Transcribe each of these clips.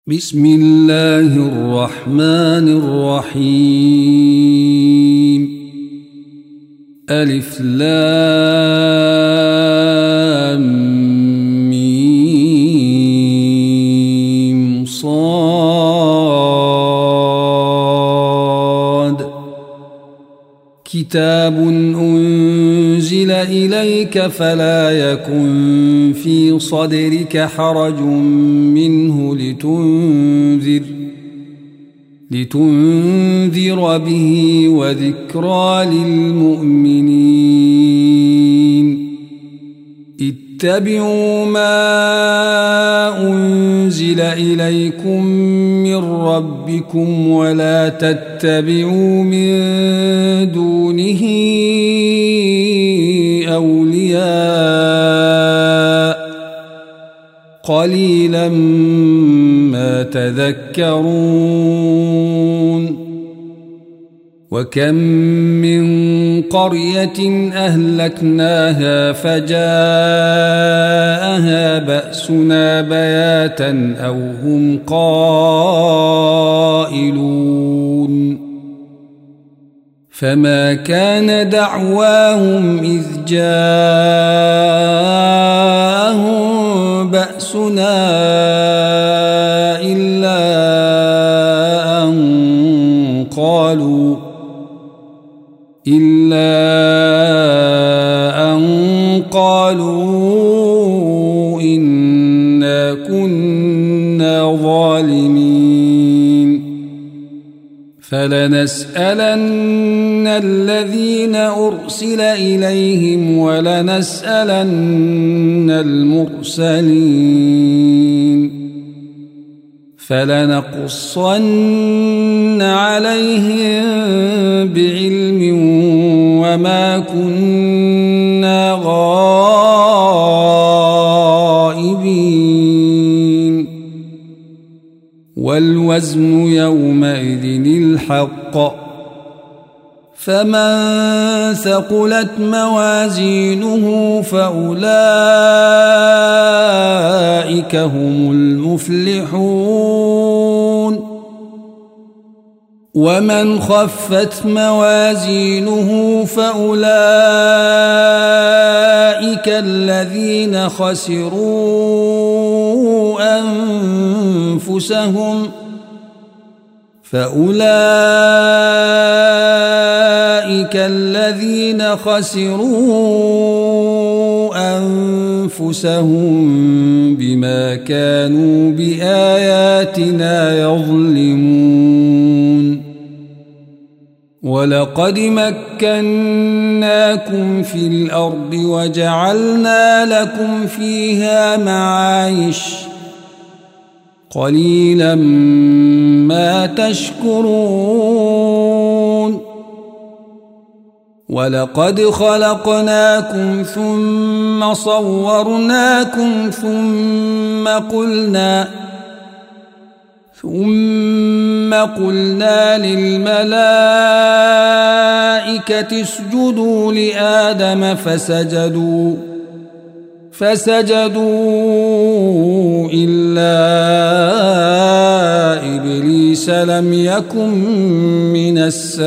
بسم الله الرحمن الرحيم. ألف لام ميم صاد. كتاب أنزل إليك فلا يكن في صدرك حرج منه لتنذر به وذكرى للمؤمنين. اتبعوا ما أنزل إليكم من ربكم ولا تتبعوا من دونه أولياء قليلا ما تذكرون. وكم من قرية أهلكناها فجاءها بأسنا بياتا أو هم قائلون. فما كان دعواهم إذ جاءهم بأسنا إلا أن قالوا إنا كنا ظالمين. فلنسألن الذين أرسل إليهم ولنسألن المرسلين. فلنقصن عليهم بعلم وما كنا غائبين. والوزن يومئذ الحق. فمن ثقلت موازينه فأولئك هم المفلحون. ومن خفت موازينه فأولئك الذين خسروا أنفسهم بما كانوا بآياتنا يظلمون. ولقد مكناكم في الأرض وجعلنا لكم فيها معايش قليلا ما تشكرون. ولقد خلقناكم ثم صورناكم ثم قلنا للملائكة اسجدوا لآدم فسجدوا إلا إبليس لم يكن من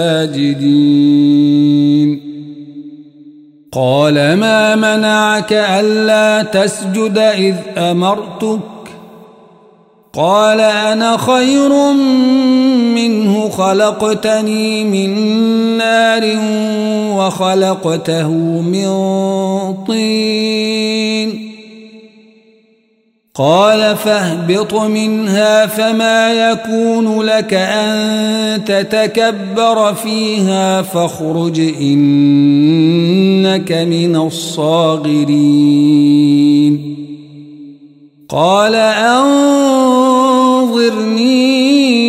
الساجدين. قال ما منعك ألا تسجد إذ أمرتك؟ قال أنا خير منه خلقتني من نار وخلقته من طين. قال فاهبط منها فما يكون لك أن تتكبر فيها فاخرج إنك من الصاغرين. قال أنظرني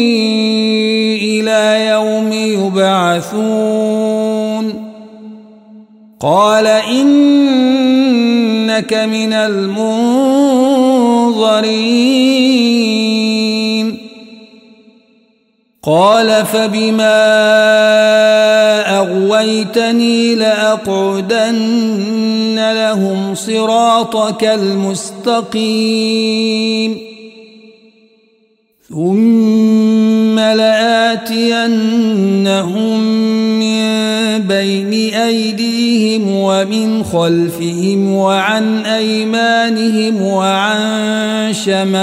إلى يوم يبعثون. قال إنك من المنظرين. قال فبما أغويتني لأقعدن لهم صراطك المستقيم ثم لآتينهم من بين أيديهم ومن خلفهم وعن أيمانهم وعن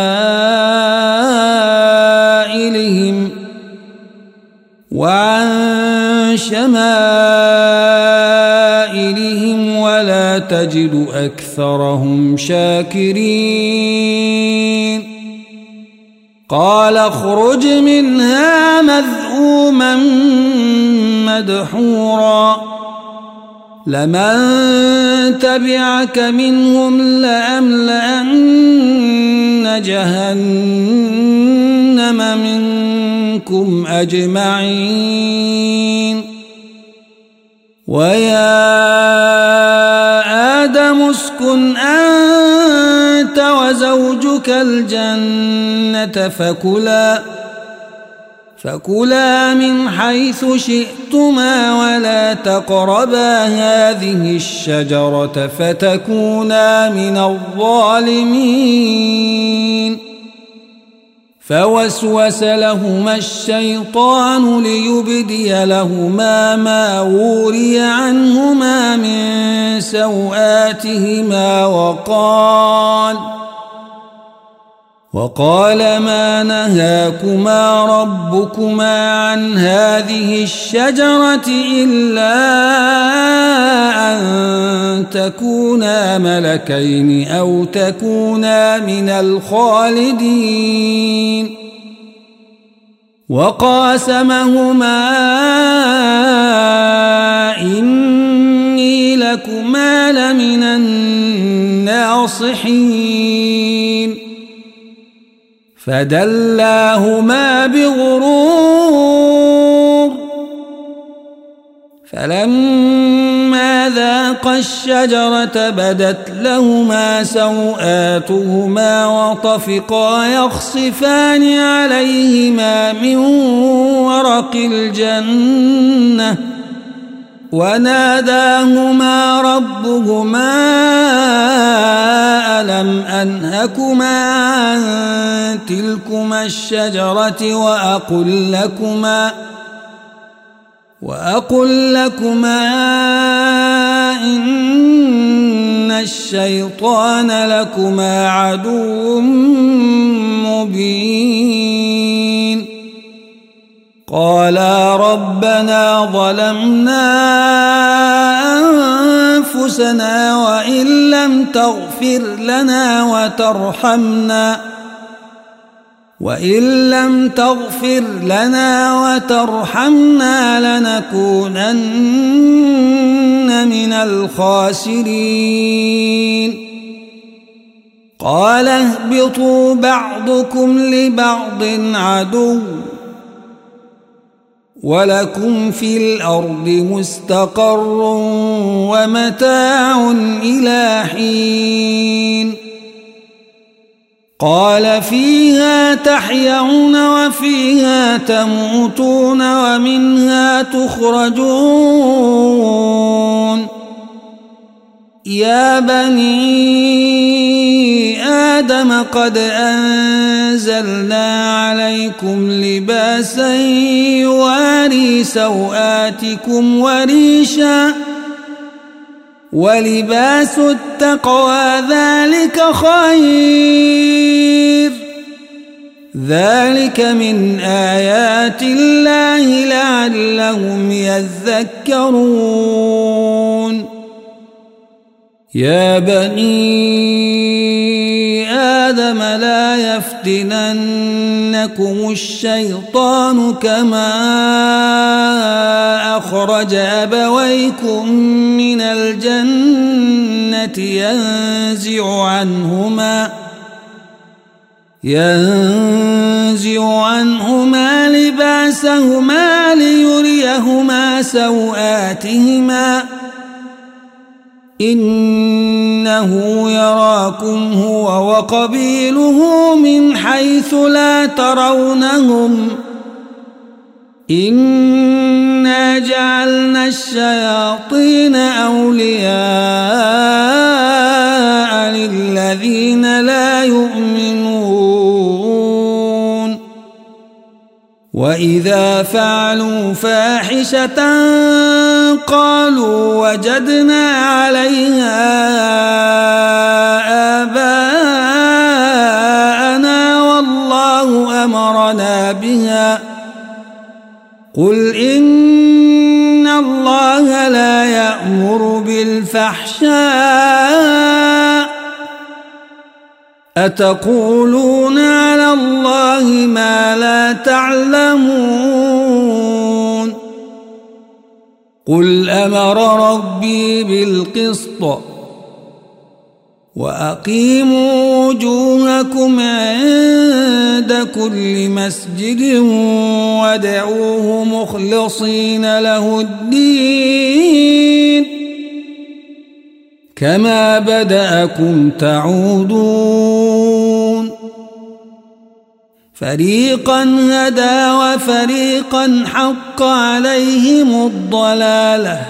شمائلهم ولا تجد أكثرهم شاكرين قال اخرج منها مذءوما مدحورا لمن تبعك منهم لأملأن جهنم منكم أجمعين ويا آدم اسكن أنت وزوجك الجنة فكلا من حيث شئتما ولا تقربا هذه الشجرة فتكونا من الظالمين فوسوس لهما الشيطان ليبدي لهما ما وري عنهما من سوآتهما وقال ما نهاكما ربكما عن هذه الشجرة إلا أن تكونا ملكين أو تكونا من الخالدين وقاسمهما إني لكما لمن الناصحين فدلاهما بغرور فلما ذاقا الشجرة بدت لهما سوآتهما وطفقا يخصفان عليهما من ورق الجنة وناداهما ربهما ألم أنهكما عن تلكما الشجرة وأقل لكما إن الشيطان لكما عدو مبين قالا ربنا ظلمنا أنفسنا وإن لم تغفر لنا وترحمنا لنكونن من الخاسرين قال اهبطوا بعضكم لبعض عدو ولكم في الأرض مستقر ومتاع إلى حين قال فيها تحيون وفيها تموتون ومنها تخرجون يا بني آدم قد أنزلنا عليكم لباسا يواري سوآتكم وريشا ولباس التقوى ذلك خير ذلك من آيات الله لعلهم يذكرون يا بني آدم لا يفتننكم الشيطان كما أخرج أبويكم من الجنة ينزع عنهما لباسهما ليريهما سوآتهما إنه يراكم هو وقبيله من حيث لا ترونهم إنا جعلنا الشياطين أولياء للذين لا يؤمنون وإذا فعلوا فاحشة قالوا وجدنا عليها آباءنا والله أمرنا بها قل إن الله لا يأمر بالفحشاء أتقولون على الله ما لا تعلمون قل أمر ربي بالقسط وأقيموا وجوهكم عند كل مسجد وادعوه مخلصين له الدين كما بدأكم تعودون فريقا هدى وفريقا حق عليهم الضلالة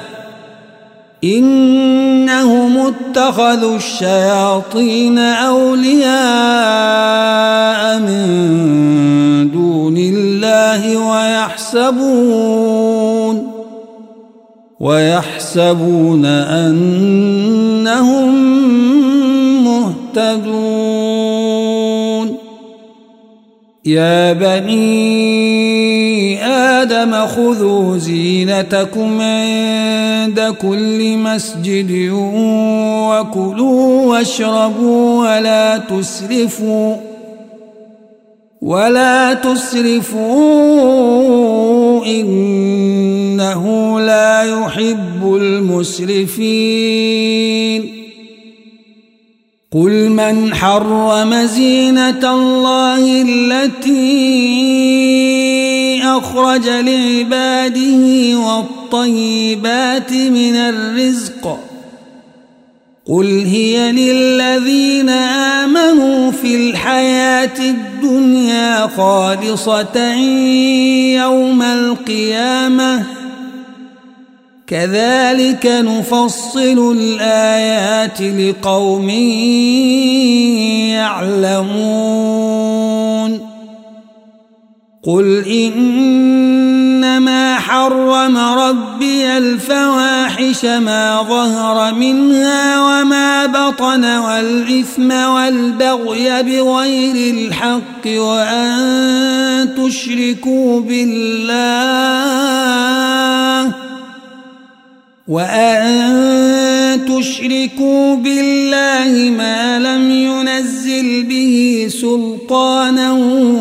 إنهم اتخذوا الشياطين أولياء من دون الله ويحسبون أنهم مهتدون يا بني آدم خذوا زينتكم عند كل مسجد وكلوا واشربوا ولا تسرفوا إنه لا يحب المسرفين قل من حرم زينة الله التي أخرج لعباده والطيبات من الرزق قل هي للذين آمنوا في الحياة الدنيا خالصة يوم القيامة كذلك نفصل الآيات لقوم يعلمون قل إنما حرم ربي الفواحش ما ظهر منها وما بطن والإثم والبغي بغير الحق وأن تشركوا بالله ما لم ينزل به سلطانا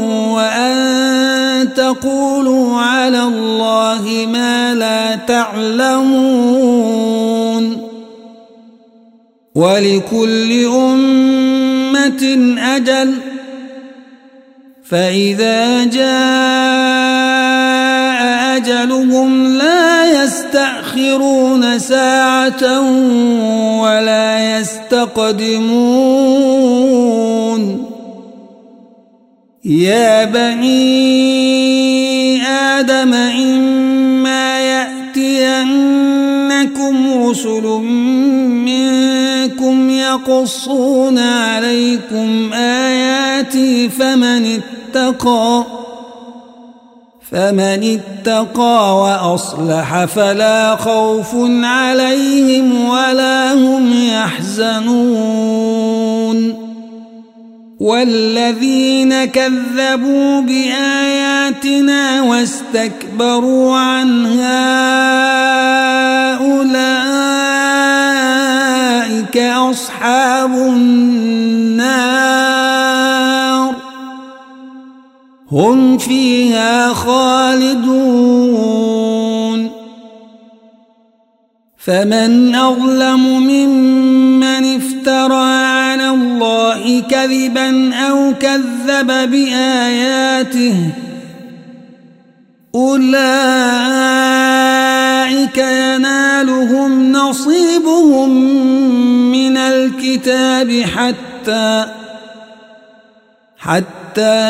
وأن تقولوا على الله ما لا تعلمون ولكل أمة أجل فإذا جاء أجلهم لا يستأخرون ساعة ولا يستقدمون يا بني آدم إما يأتينكم رسل منكم يقصون عليكم آياتي فمن اتقى وأصلح فلا خوف عليهم ولا هم يحزنون والذين كذبوا بآياتنا واستكبروا عنها أولئك أصحاب النار هم فيها خالدون فمن أظلم ممن افترى على الله كذبا أو كذب بآياته أولئك ينالهم نصيبهم من الكتاب حتى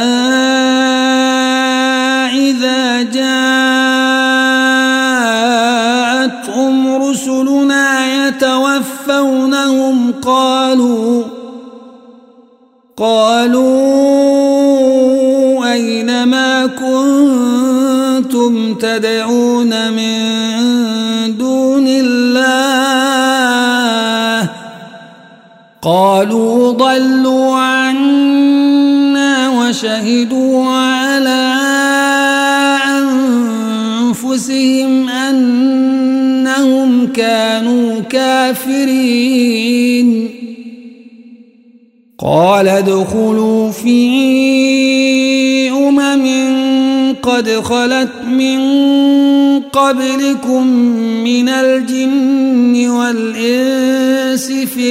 إذا جاءتهم رسلنا يتوفونهم قالوا أين ما كنتم تدعون من دون الله قالوا ضلوا عنا وشهدوا على أنفسهم أنهم كانوا كافرين قال ادخلوا في قد خلت من قبلكم من الجن والإنس في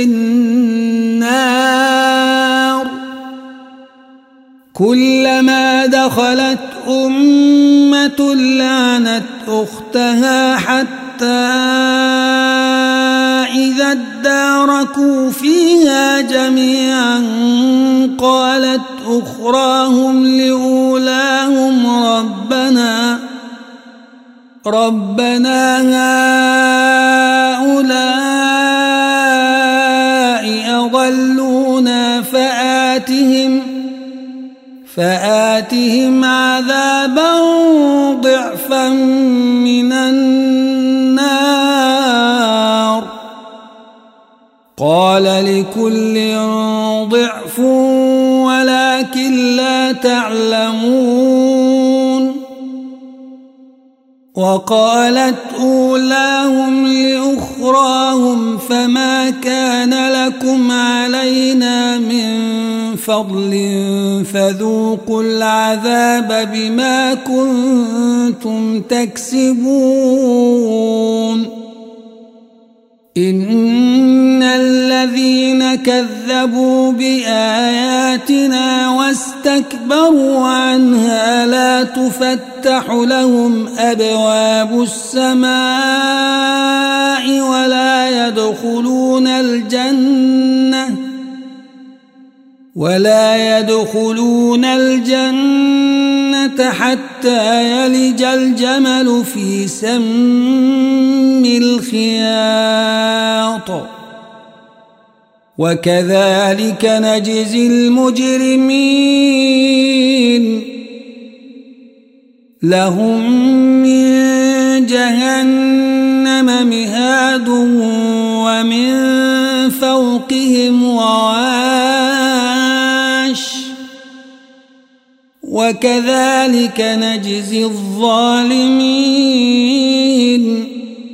النار كلما دخلت أمة لعنت أختها حتى إذا اداركوا فيها جميعا قالت أخراهم لأولاهم ربنا هؤلاء أضلونا فآتهم عذابا ضعفا من النار قال لكل ضعف ولكن لا تعلمون وقالت أولاهم لأخراهم فما كان لكم علينا من فضل فذوقوا العذاب بما كنتم تكسبون إن الذين كذبوا بآياتنا واستكبروا عنها لا تفتح لهم أبواب السماء ولا يدخلون الجنة حتى يلج الجمل في سم الخياط وكذلك نجزي المجرمين لهم من جهنم مهاد ومن فوقهم غواش وكذلك نجزي الظالمين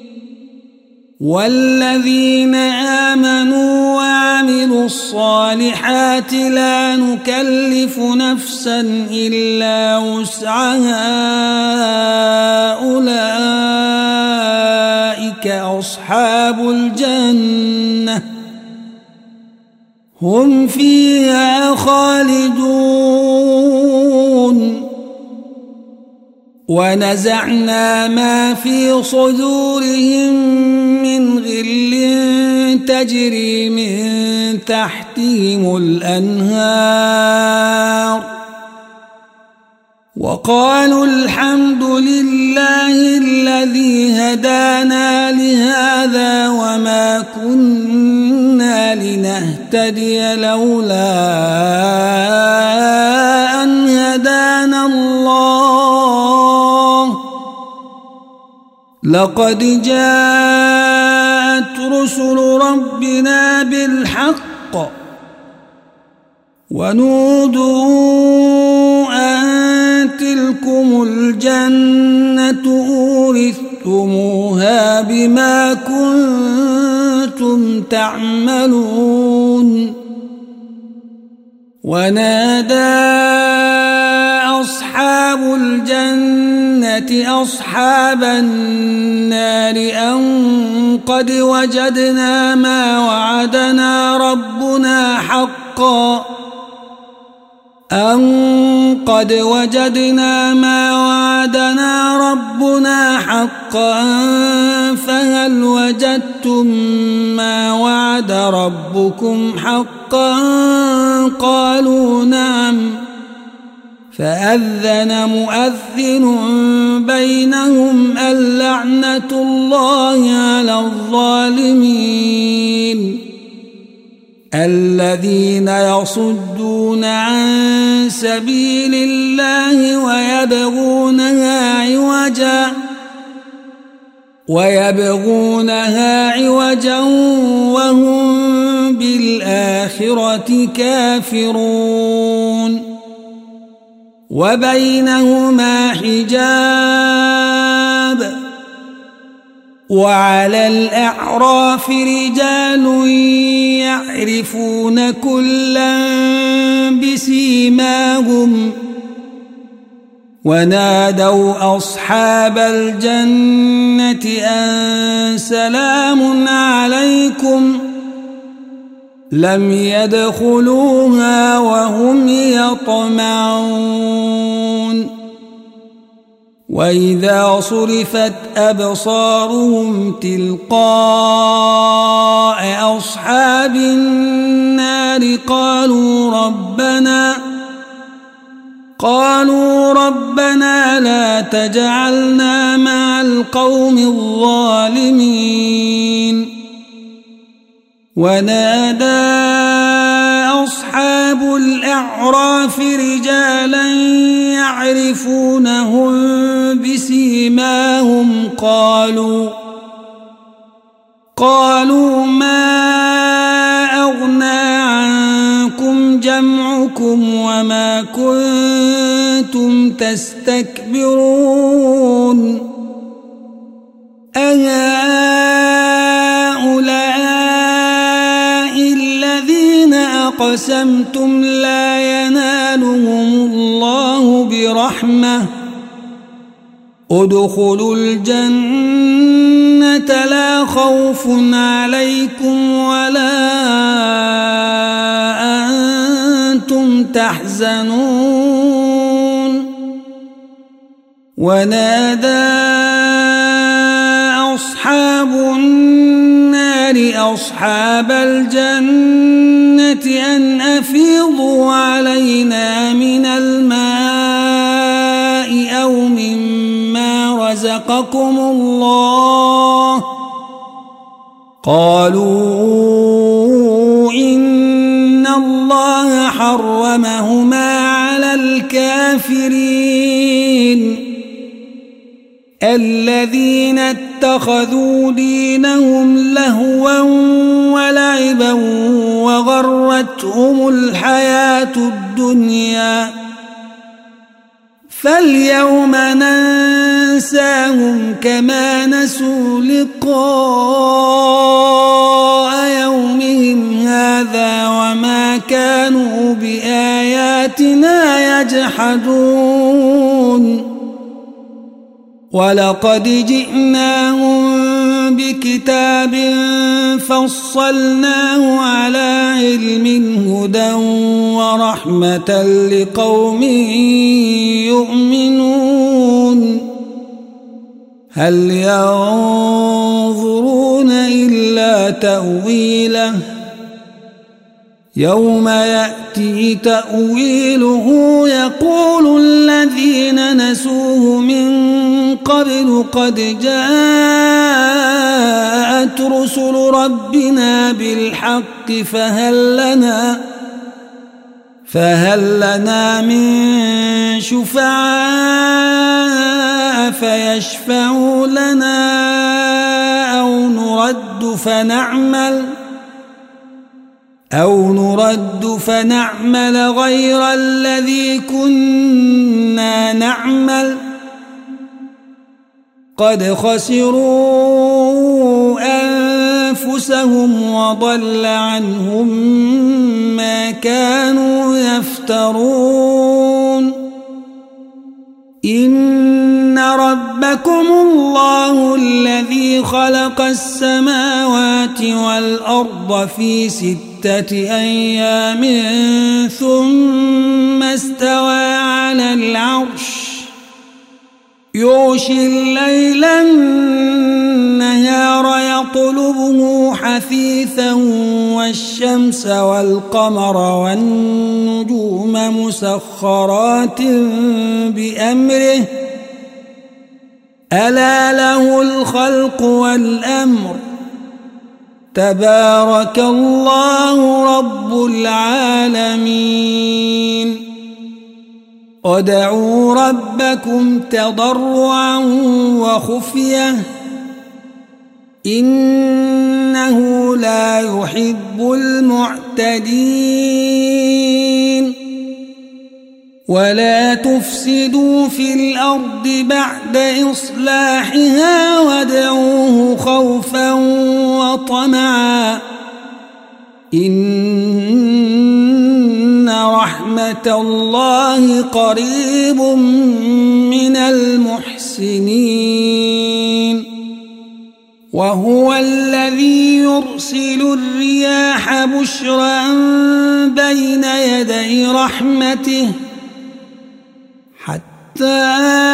والذين آمنوا وعملوا الصالحات لا نكلف نفسا إلا وسعها أولئك أصحاب الجنة هم فيها خالدون ونزعنا ما في صدورهم من غل تجري من تحتهم الأنهار وقالوا الحمد لله الذي هدانا لهذا وما كنا لنهتدي لولا أن هدانا الله لقد جاءت رسل ربنا بالحق ونودوا أن تلكم الجنة أورثتموها بما كنتم تعملون ونادى أصحاب الجنة أصحاب النار أن قد وجدنا ما وعدنا ربنا حقا فهل وجدتم ما وعد ربكم حقا قالوا نعم فأذن مؤذن بينهم اللعنة الله على الظالمين الذين يصدون عن سبيل الله ويبغونها عوجا وهم بالآخرة كافرون وبينهما حجاب وعلى الأعراف رجال يعرفون كلا بسيماهم ونادوا أصحاب الجنة أن سلام عليكم لم يدخلوها وهم يطمعون وإذا صرفت أبصارهم تلقاء أصحاب النار قالوا ربنا لا تجعلنا مع القوم الظالمين ونادى أصحاب الأعراف رجالا يعرفونهم بسيماهم قالوا ما أغنى عنكم جمعكم وما كنتم تستكبرون أهؤلاء الذين أقسمتم لا ينالهم الله برحمة ادخلوا الجنة لا خوف عليكم ولا أنتم تحزنون ونادى أصحاب النار أصحاب الجنة أن أفيضوا علينا من الماء أو مما رزقكم الله قالوا إن الله حرمهما على الكافرين الذين اتخذوا دينهم لهوا ولعبا وغرتهم الحياة الدنيا فاليوم ننساهم كما نسوا لقاء يومهم هذا وما كانوا بآياتنا يجحدون ولقد جئناهم بكتاب فصلناه على علم هدى ورحمة لقوم يؤمنون هل ينظرون إلا تأويله يوم يأتي تأويله يقول الذين نسوه من قبل قد جاءت رسل ربنا بالحق فهل لنا من شفعاء فيشفعوا لنا أو نرد فنعمل غير الذي كنا نعمل قد خسروا أنفسهم وضل عنهم ما كانوا يفترون إن ربكم الله الذي خلق السماوات والأرض في 6 أيام ثم استوى على العرش يغشي الليل النهار يطلبه حثيثا والشمس والقمر والنجوم مسخرات بأمره ألا له الخلق والأمر تبارك الله رب العالمين. ادعوا ربكم تضرعا وخفية إنه لا يحب المعتدين. ولا تفسدوا في الأرض بعد إصلاحها وادعوه خوفا وطمعا إن رحمة الله قريب من المحسنين. وهو الذي يرسل الرياح بشرا بين يدي رحمته حتى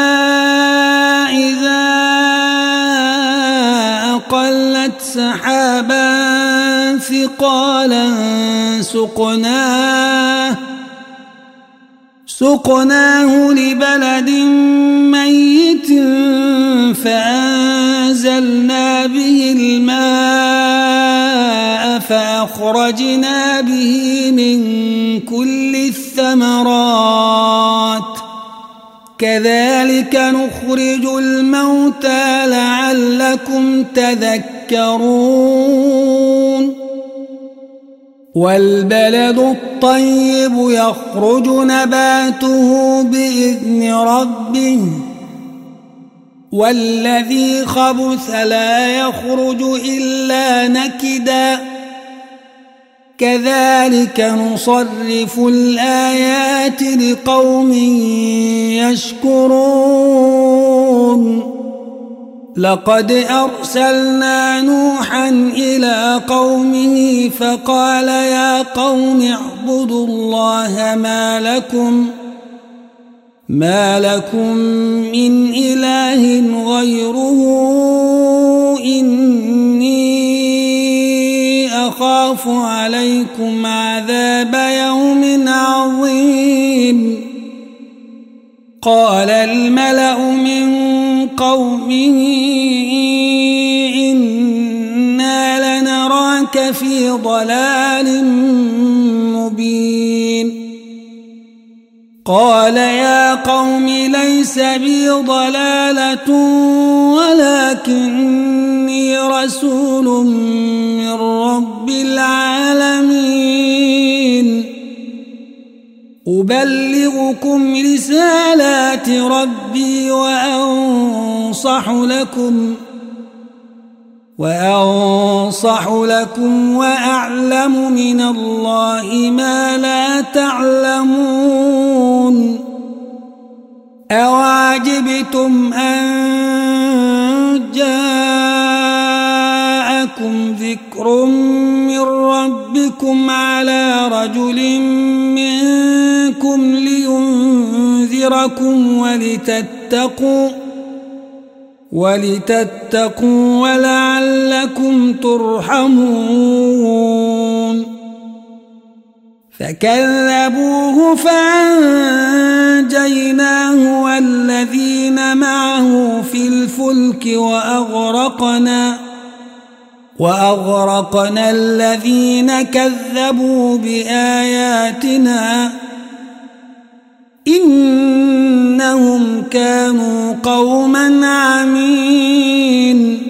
إذا أقلت سحابا ثقالا سقناه لبلد ميت فأنزلنا به الماء فأخرجنا به من كل الثمرات كذلك نخرج الموتى لعلكم تذكرون. والبلد الطيب يخرج نباته بإذن ربه والذي خبث لا يخرج إلا نكدا كذلك نصرف الآيات لقوم يشكرون. لقد أرسلنا نوحا إلى قومه فقال يا قوم اعبدوا الله ما لكم من إله غيره إني أخاف عليكم عذاب يوم عظيم. قال الملأ من قومه إنا لنراك في ضلال مبين. قال يا قوم ليس بي ضلالة ولكني رسول من رب العالمين أبلغكم رسالات ربي وأنصح لكم وأعلم من الله ما لا تعلمون. أوعجبتم أن جاءكم ذكر من ربكم على رجل منكم لينذركم ولتتقوا ولعلكم ترحمون. فكذبوه فأنجيناه والذين معه في الفلك وأغرقنا الذين كذبوا بآياتنا إنهم كانوا قوما عمين.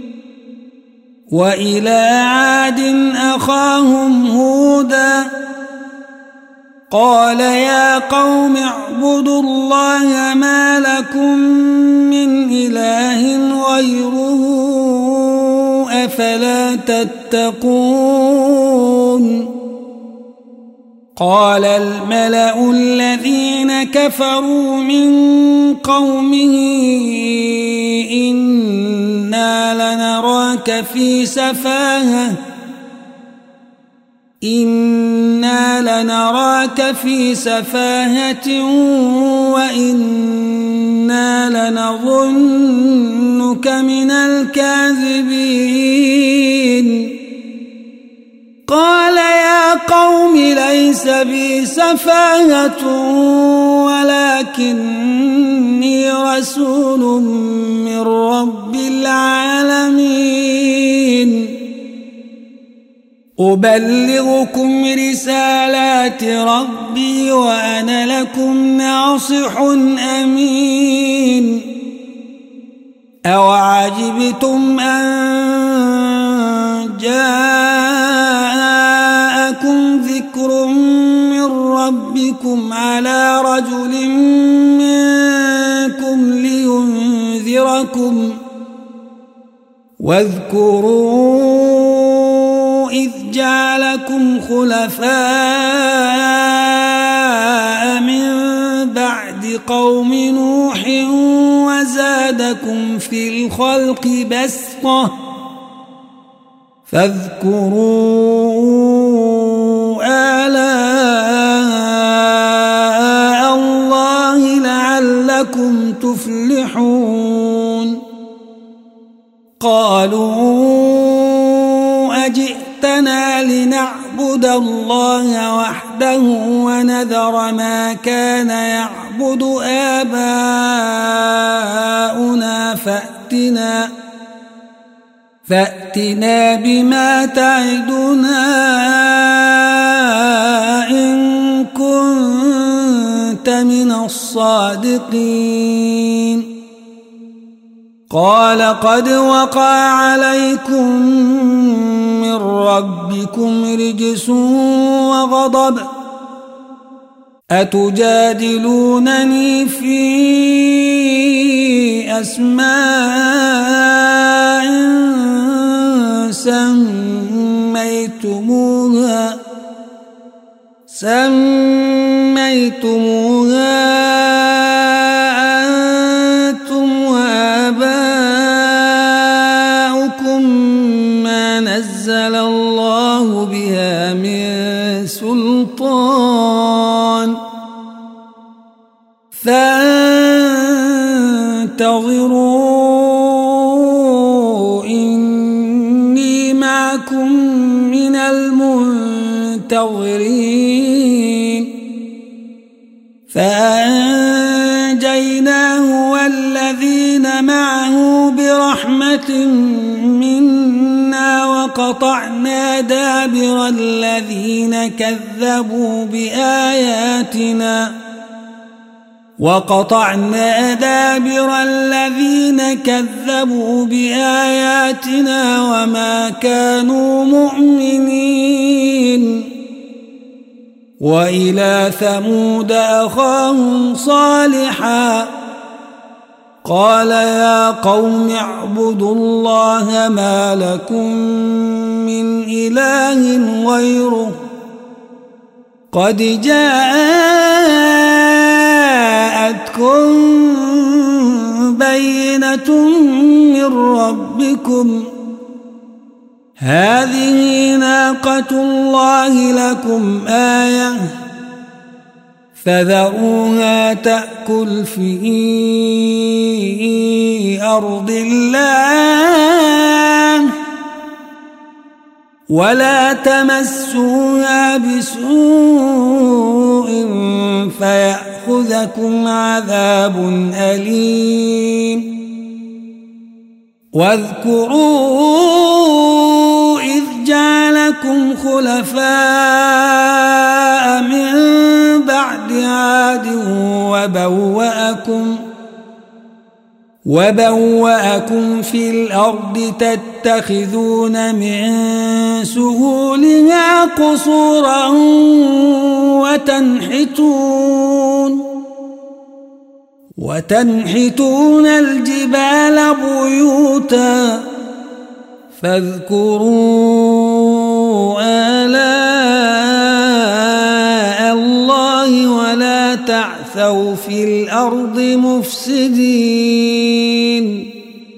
وإلى عاد أخاهم هودا قال يا قوم اعبدوا الله ما لكم من إله غيره أفلا تتقون. قال الملأ الذين كفروا من قومه إنا لنراك في سفاهة وإنا لنظنك من الكاذبين. قال يا قوم ليس بي سفاهة ولكني رسول من رب العالمين أبلغكم رسالات ربي وأنا لكم ناصح أمين أوعجبتم أن جاءكم ذكر من ربكم على رجل منكم لينذركم واذكروا إذ جعلكم خلفاء من بعد قوم نوح وزادكم في الخلق بسطة فاذكروا آلاء الله لعلكم تفلحون قالوا أجئتنا لنعبد الله وحده ونذر ما كان يعبد آباؤنا فأتنا بما تعدنا إن كنت من الصادقين قال قد وقع عليكم من ربكم رجس وغضب أتجادلونني في أسماء سميتموها أنتم وآباؤكم ما نزل الله بها من سلطان فانتظروا إني معكم من المنتظرين فأنجيناه والذين معه برحمة منا وقطعنا دابر الذين كذبوا بآياتنا وما كانوا مؤمنين وإلى ثمود أخاهم صالحا قال يا قوم اعبدوا الله ما لكم من إله غيره قد جاءتكم بينة من ربكم هذه ناقة الله لكم آية فذروها تأكل في أرض الله ولا تمسوها بسوء فيأخذكم عذاب أليم واذكروا إذ جعلكم خلفاء من بعد عاد وبوأكم في الأرض تتخذون من سهولها قصورا وتنحتون الجبال بيوتا فاذكروا آلاء الله ولا تعثوا في الأرض مفسدين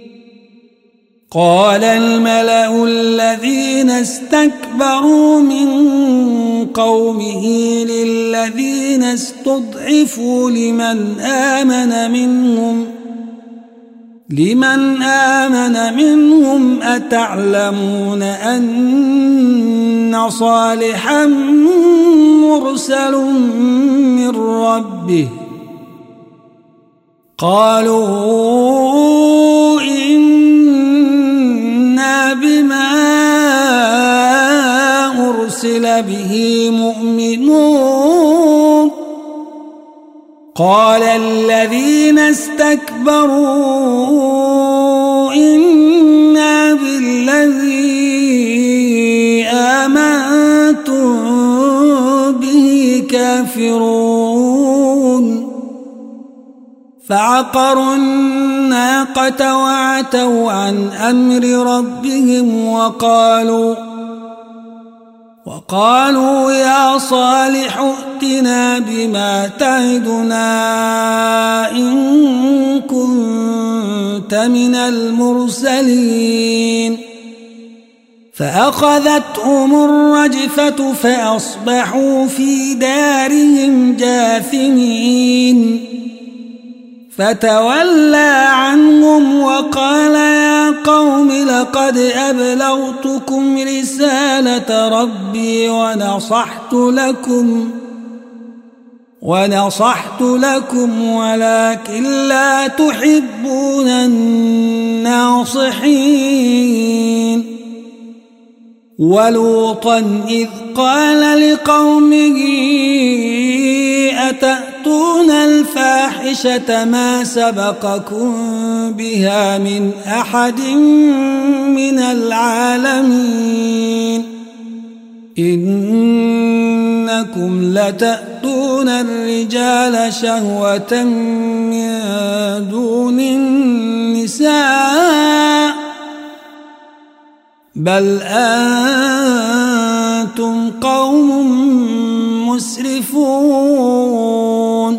قال الملأ الذين استكبروا من قومه للذين استضعفوا لمن آمن منهم أتعلمون أن صالحا مرسل من ربه قالوا إنا بما وقال الذين استكبروا إنا بالذي آمنتم به كافرون فعقروا الناقة وعتوا عن أمر ربهم وقالوا يا صالح ائتنا بما تعدنا إن كنت من المرسلين فأخذتهم الرجفة فأصبحوا في دارهم جاثمين فتولى عنهم وقال يا قوم لقد أبلغتكم رسالة ربي ونصحت لكم ولكن لا تحبون الناصحين ولوطا إذ قال لقومه أتأتون الفاحشة ما سبقكم بها من أحد من العالمين إنكم لتأتون الرجال شهوة من دون النساء بل أنتم قوم مسرفون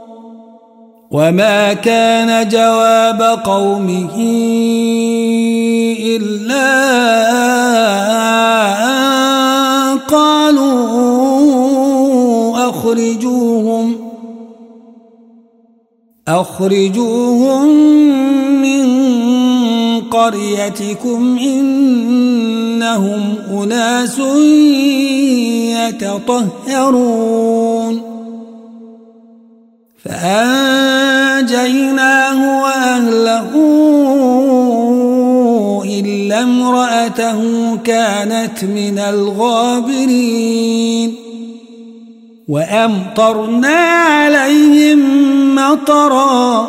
وما كان جواب قومه إلا أن قالوا أخرجوهم من قريتكم إنهم أناس يتطهرون فأنجيناه وأهله إلا امرأته كانت من الغابرين وأمطرنا عليهم مطرا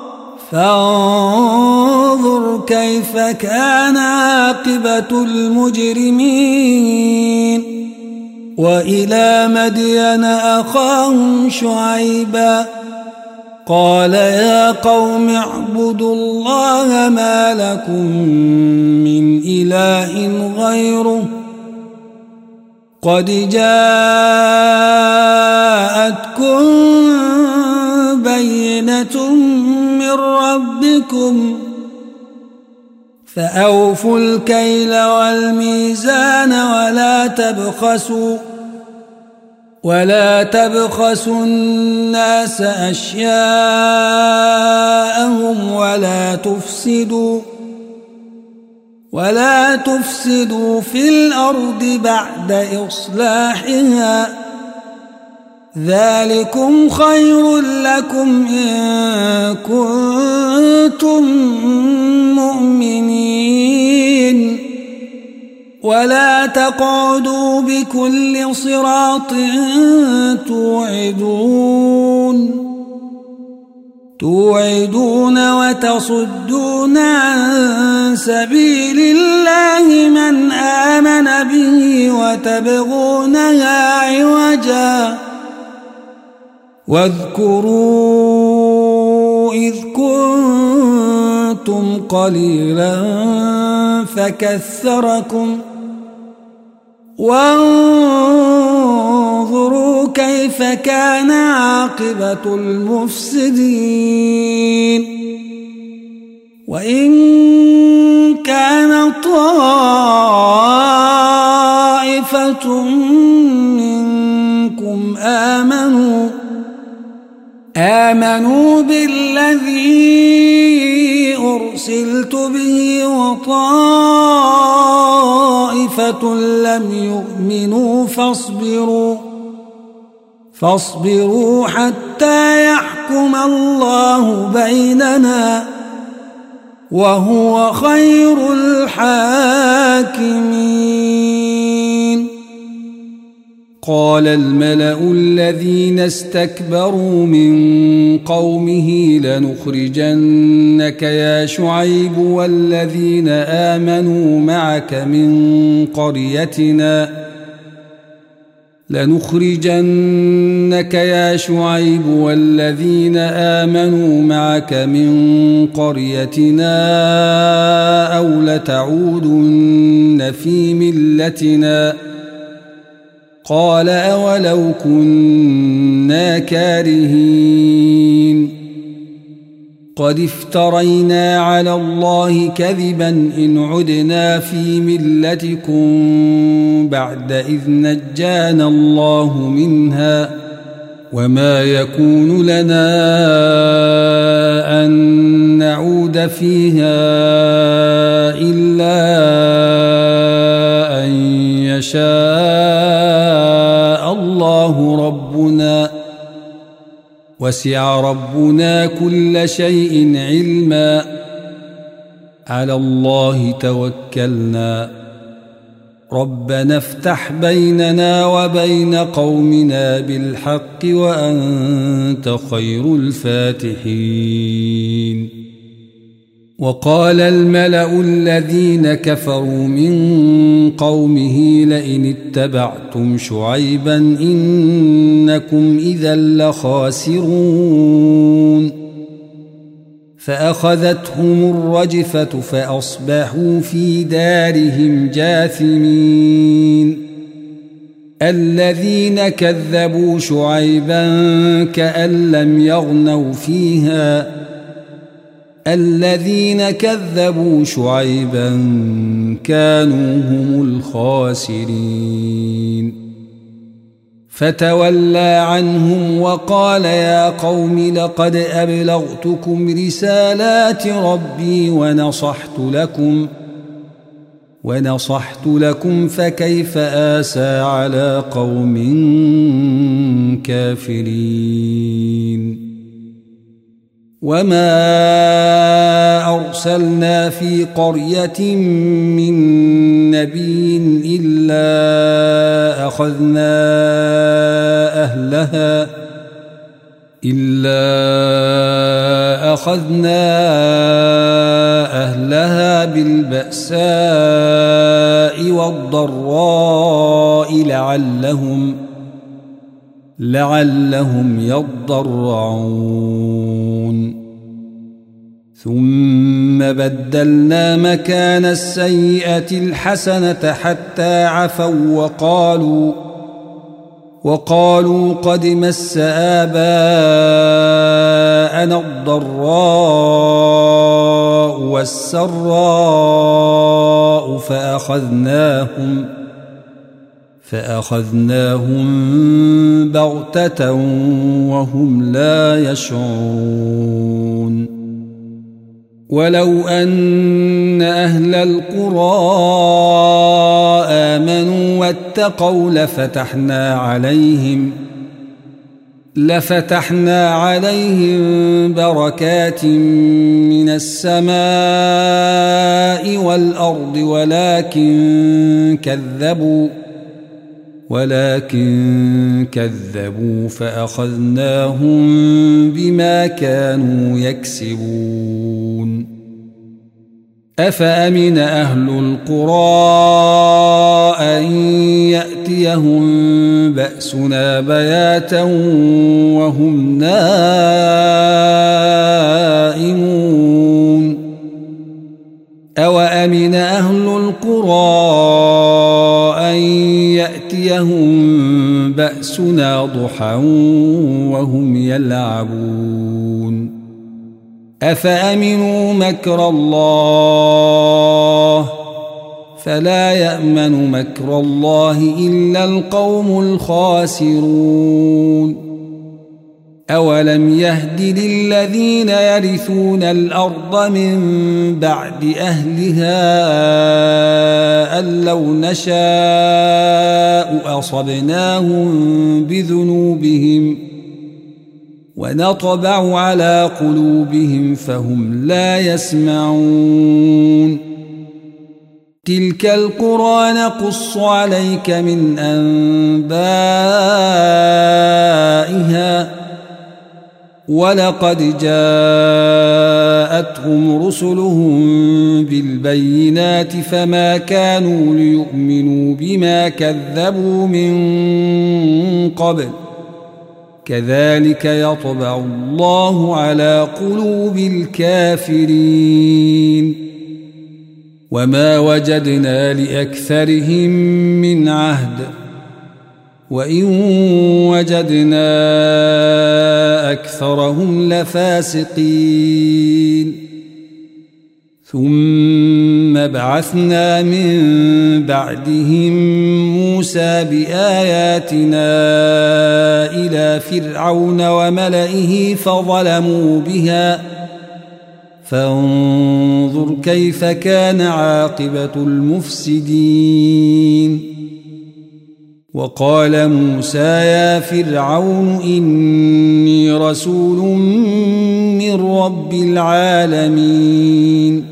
فانظر كيف كان عاقبة المجرمين وإلى مدين أخاهم شعيبا قال يا قوم اعبدوا الله ما لكم من إله غيره قد جاءتكم بينة من ربكم فأوفوا الكيل والميزان ولا تبخسوا الناس أشياءهم ولا تفسدوا في الأرض بعد إصلاحها ذلكم خير لكم إن كنتم مؤمنين ولا تقعدوا بكل صراط توعدون وتصدون عن سبيل الله من آمن به وتبغونها عوجا واذكروا إذ كنتم قليلا فكثركم وانظروا كيف كان عاقبة المفسدين وإن كان طائفة منكم آمنوا بالذي أرسلت به وطائفة لم يؤمنوا فاصبروا حتى يحكم الله بيننا وهو خير الحاكمين قال الملأ الذين استكبروا من قومه لنخرجنك يا شعيب والذين آمنوا معك من قريتنا أو لتعودن في ملتنا قال أولو كنا كارهين قد افترينا على الله كذبا إن عدنا في ملتكم بعد إذ نجانا الله منها وما يكون لنا أن نعود فيها إلا أن يشاء الله ربنا وسع ربنا كل شيء علما على الله توكلنا ربنا افتح بيننا وبين قومنا بالحق وأنت خير الفاتحين وقال الملأ الذين كفروا من قومه لئن اتبعتم شعيبا إنكم إذا لخاسرون فأخذتهم الرجفة فأصبحوا في دارهم جاثمين الذين كذبوا شعيبا كأن لم يغنوا فيها الذين كذبوا شعيبا كانوا هم الخاسرين فتولى عنهم وقال يا قوم لقد أبلغتكم رسالات ربي ونصحت لكم فكيف آسى على قوم كافرين وما أرسلنا في قرية من نبي إلا أخذنا أهلها بالبأساء والضراء لعلهم يضرعون ثم بدلنا مكان السيئة الحسنة حتى عفوا وقالوا قد مس آباءنا الضراء والسراء فأخذناهم بغتة وهم لا يشعرون ولو أن أهل القرى آمنوا واتقوا لفتحنا عليهم بركات من السماء والأرض ولكن كذبوا فأخذناهم بما كانوا يكسبون أفأمن أهل القرى أن يأتيهم بأسنا بياتا وهم نائمون أوأمن أهل القرى أن يأتيهم بأسنا ضحى وهم يلعبون أفأمنوا مكر الله فلا يأمن مكر الله إلا القوم الخاسرون أولم يهد للذين يرثون الأرض من بعد أهلها أن لو نشاء أصبناهم بذنوبهم ونطبع على قلوبهم فهم لا يسمعون تلك القرى نقص عليك من أنبائها ولقد جاءتهم رسلهم بالبينات فما كانوا ليؤمنوا بما كذبوا من قبل كذلك يطبع الله على قلوب الكافرين وما وجدنا لأكثرهم من عهد وإن وجدنا أكثرهم لفاسقين ثم بعثنا من بعدهم موسى بآياتنا إلى فرعون وملئه فظلموا بها فانظر كيف كان عاقبة المفسدين وقال موسى يا فرعون إني رسول من رب العالمين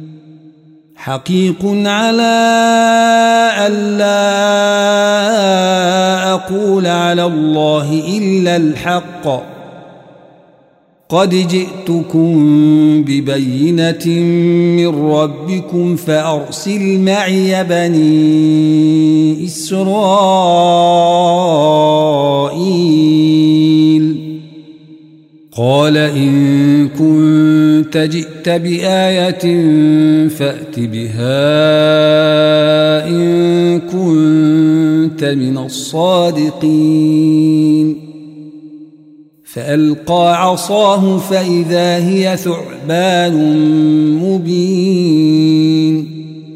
حقيق على ألا أقول على الله إلا الحق قد جئتكم ببينة من ربكم فأرسل معي بني إسرائيل قال إن كنت جئت بآية فأت بها إن كنت من الصادقين فألقى عصاه فإذا هي ثعبان مبين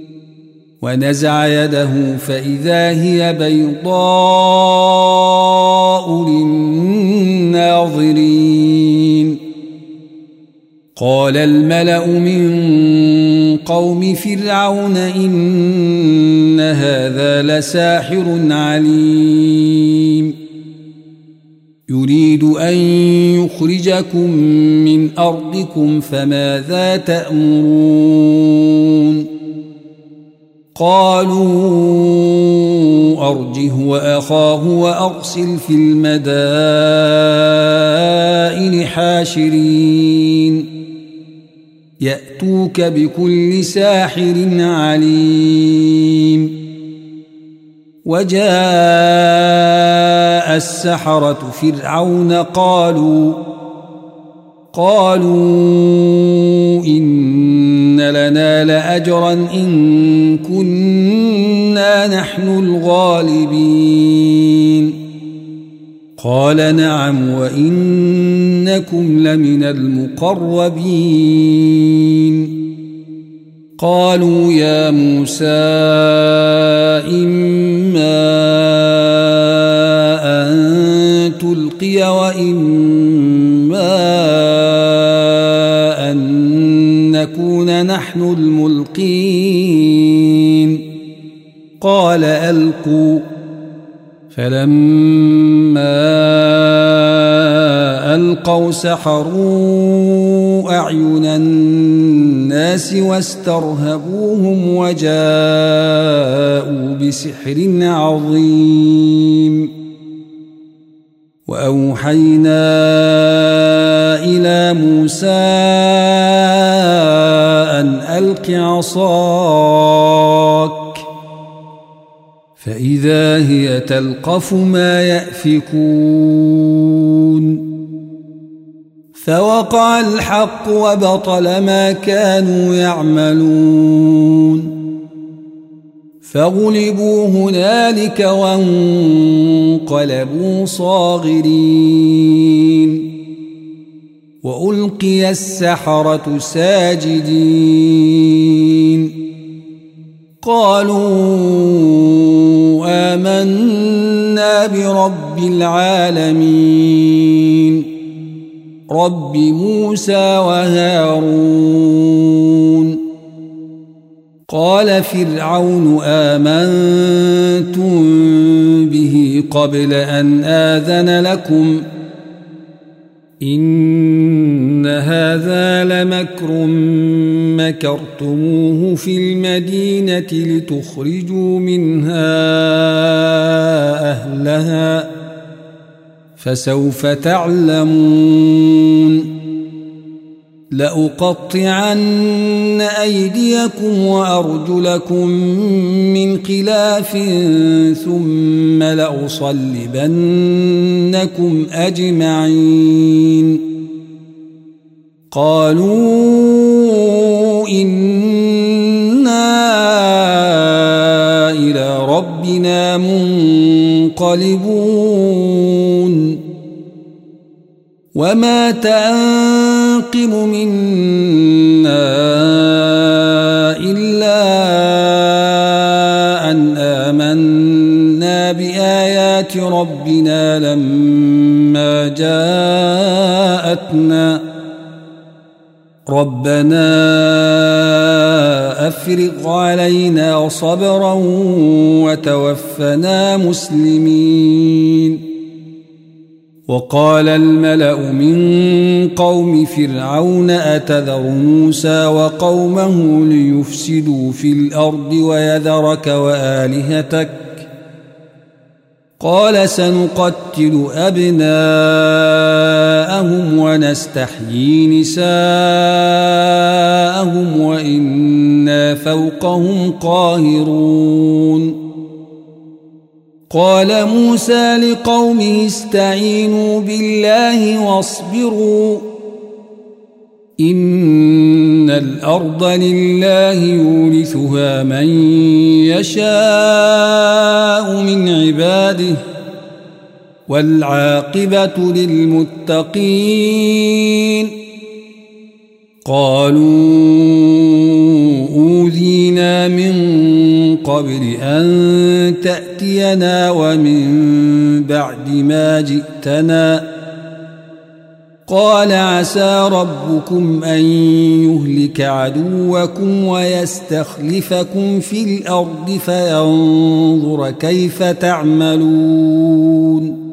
ونزع يده فإذا هي بيضاء للناظرين قال الملأ من قوم فرعون إن هذا لساحر عليم يريد أن يخرجكم من أرضكم فماذا تأمرون قالوا أرجه وأخاه وأرسل في المدائن حاشرين يأتوك بكل ساحر عليم وجاء السحرة فرعون قالوا إن لنا لأجرا إن كنا نحن الغالبين قال نعم وإنكم لمن المقربين قالوا يا موسى إما أن تلقي وإما أن نكون نحن الملقين قال ألقوا فلما ألقوا سحروا أعين الناس واسترهبوهم وجاءوا بسحر عظيم وأوحينا إلى موسى أن ألق عصاك فإذا هي تلقف ما يأفكون فوقع الحق وبطل ما كانوا يعملون فغلبوا هنالك وانقلبوا صاغرين وألقي السحرة ساجدين قالوا آمنا برب العالمين رب موسى وهارون قال فرعون آمنتم به قبل أن آذن لكم إن هذا لمكر مكرتموه في المدينة لتخرجوا منها أهلها فسوف تعلمون لأقطعن أيديكم وأرجلكم من خلاف ثم لأصلبنكم أجمعين قالوا إنا إلى ربنا منقلبون وما تنقم منا إلا أن آمنا بآيات ربنا لما جاءتنا ربنا أفرغ علينا صبرا وتوفنا مسلمين وقال الملأ من قوم فرعون أتذر موسى وقومه ليفسدوا في الأرض ويذرك وآلهتك قال سنقتل أبناءهم ونستحيي نساءهم وإنا فوقهم قاهرون قال موسى لقومه استعينوا بالله واصبروا إن الأرض لله يورثها من يشاء من عباده والعاقبة للمتقين قالوا أوذينا من قبل أن تأتينا ومن بعد ما جئتنا قال عسى ربكم أن يهلك عدوكم ويستخلفكم في الأرض فينظر كيف تعملون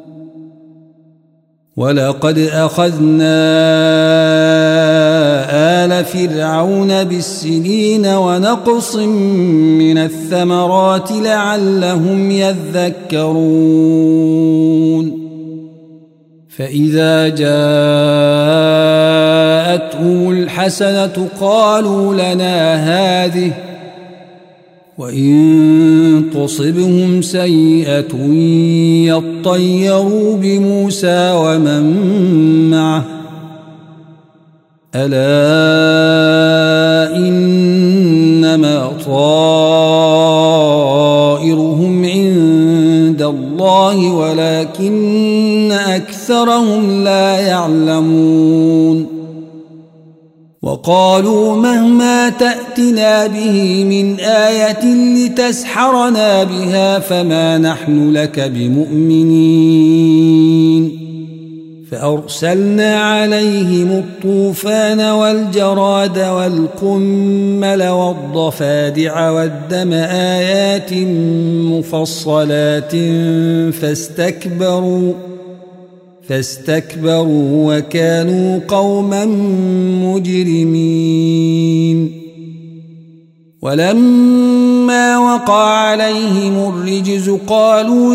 ولقد أخذنا آل فرعون بالسنين ونقص من الثمرات لعلهم يذكرون فإذا جاءتهم الحسنة قالوا لنا هذه وإن تصبهم سيئة يطيروا بموسى ومن معه ألا إنما طائرهم عند الله ولكن أكثرهم لا يعلمون وقالوا مهما تأتنا به من آية لتسحرنا بها فما نحن لك بمؤمنين فأرسلنا عليهم الطوفان والجراد والقمل والضفادع والدم آيات مفصلات فاستكبروا وكانوا قوما مجرمين ولما وقع عليهم الرجز قالوا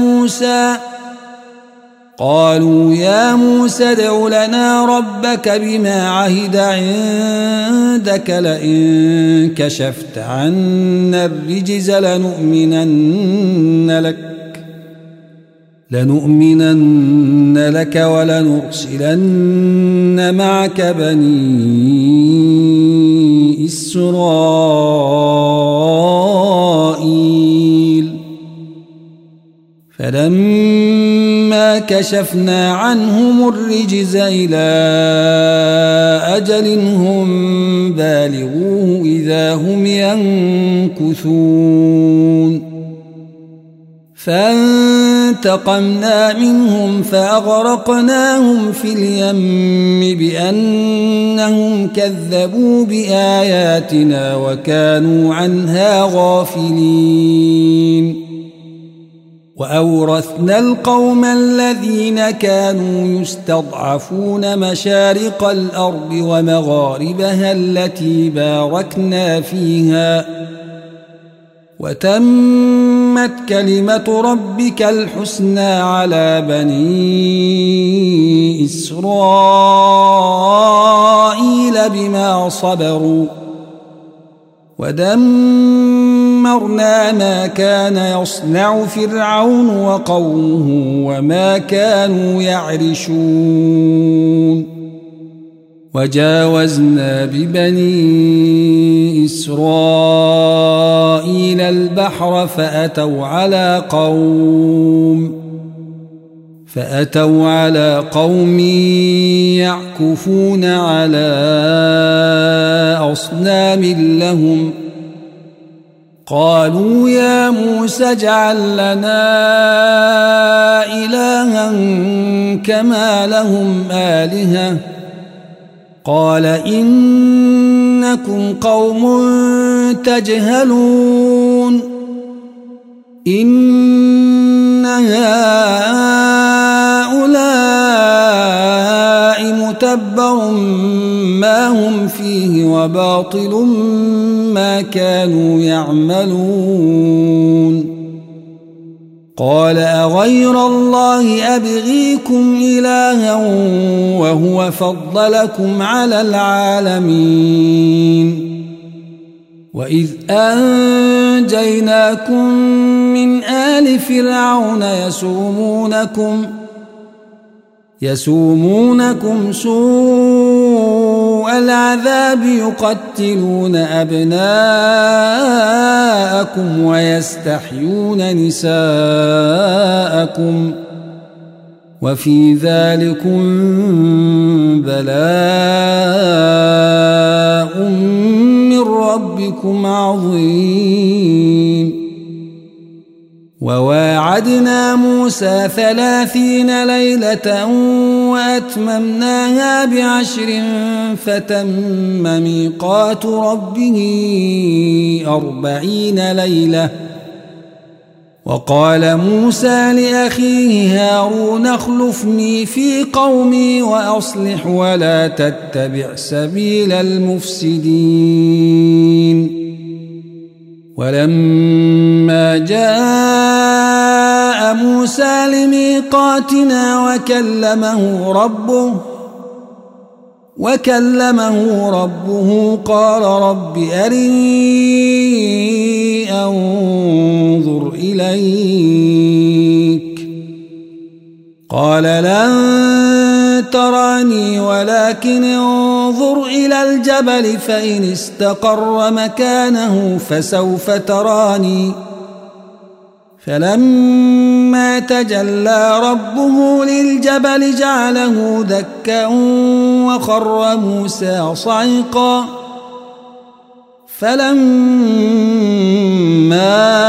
يا موسى ادع لنا ربك بما عهد عندك لئن كشفت عنا الرجز لنؤمنن لك ولنرسلن معك بني إسرائيل فلما كشفنا عنهم الرجز إلى أجل هم بالغوه إذا هم ينكثون فانتقمنا منهم فأغرقناهم في اليم بأنهم كذبوا بآياتنا وكانوا عنها غافلين وأورثنا القوم الذين كانوا يستضعفون مشارق الأرض ومغاربها التي باركنا فيها وتمت كلمة ربك الحسنى على بني إسرائيل بما صبروا ودمرنا ما كان يصنع فرعون وقومه وما كانوا يعرشون وجاوزنا ببني إسرائيل البحر فأتوا على قوم يعكفون على أصنام لهم قالوا يا موسى اجعل لنا إلها كما لهم آلهة قال إنكم قوم تجهلون إن هؤلاء متبر ما هم فيه وباطل ما كانوا يعملون قال أغير الله أبغيكم إلها وهو فضلكم على العالمين وإذ أنجيناكم من آل فرعون يسومونكم سوء العذاب يقتلون أبناءكم ويستحيون نساءكم وفي ذلكم بلاء من ربكم عظيم وواعدنا موسى 30 ليلة وأتممناها ب10 فتم ميقات ربه 40 ليلة وقال موسى لأخيه هارون اخلفني في قومي وأصلح ولا تتبع سبيل المفسدين ولما جاء موسى لميقاتنا وكلمه ربه قال رب أرني أنظر إليك قال لن تراني ولكن انظر إلى الجبل فإن استقر مكانه فسوف تراني فلما تجلى ربه للجبل جعله دكا وخر موسى صعقا فلما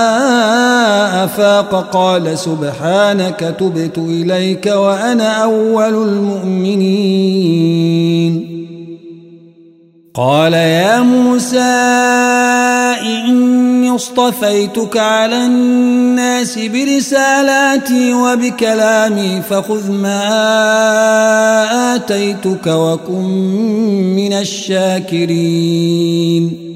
أفاق قال سبحانك تبت إليك وأنا أول المؤمنين قال يا موسى إني اصطفيتك على الناس برسالاتي وبكلامي فخذ ما آتيتك وكن من الشاكرين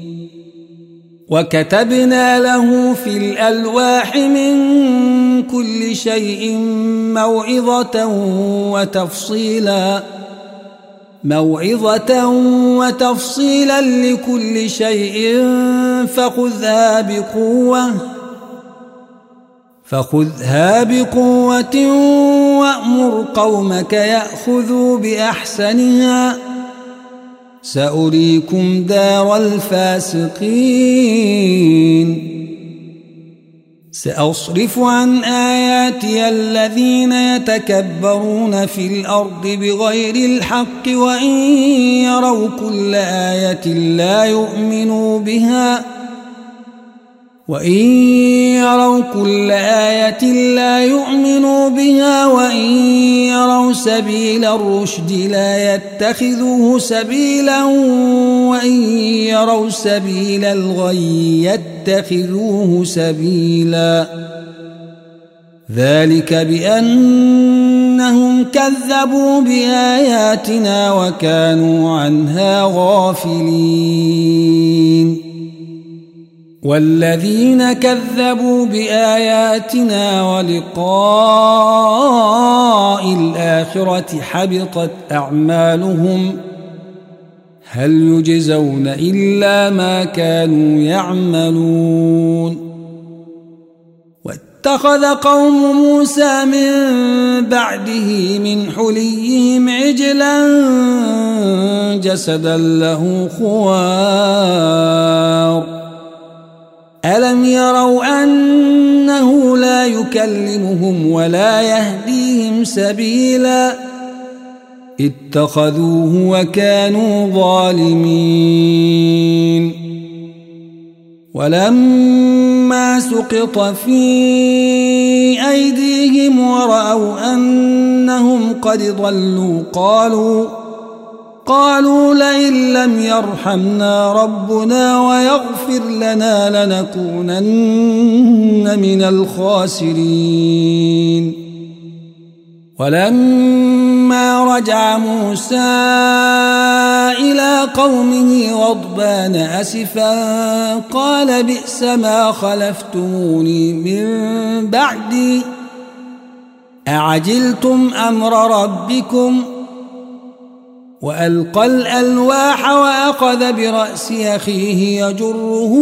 وكتبنا له في الألواح من كل شيء موعظة وتفصيلا لكل شيء فخذها بقوة وأمر قومك يأخذوا بأحسنها سأريكم دار الفاسقين سأصرف عن آياتي الذين يتكبرون في الأرض بغير الحق وإن يروا كل آية لا يؤمنوا بها وإن يروا سبيل الرشد لا يتخذوه سبيلا وإن يروا سبيل الغي يتخذوه سبيلا ذلك بأنهم كذبوا بآياتنا وكانوا عنها غافلين والذين كذبوا بآياتنا ولقاء الآخرة حبطت أعمالهم هل يجزون إلا ما كانوا يعملون واتخذ قوم موسى من بعده من حليهم عجلا جسدا له خوار ألم يروا أنه لا يكلمهم ولا يهديهم سبيلا اتخذوه وكانوا ظالمين ولما سقط في أيديهم ورأوا أنهم قد ضلوا قالوا لئن لم يرحمنا ربنا ويغفر لنا لنكونن من الخاسرين ولما رجع موسى إلى قومه غضبان أسفا قال بئس ما خلفتموني من بعدي أعجلتم أمر ربكم وألقى الألواح وأخذ برأس أخيه يجره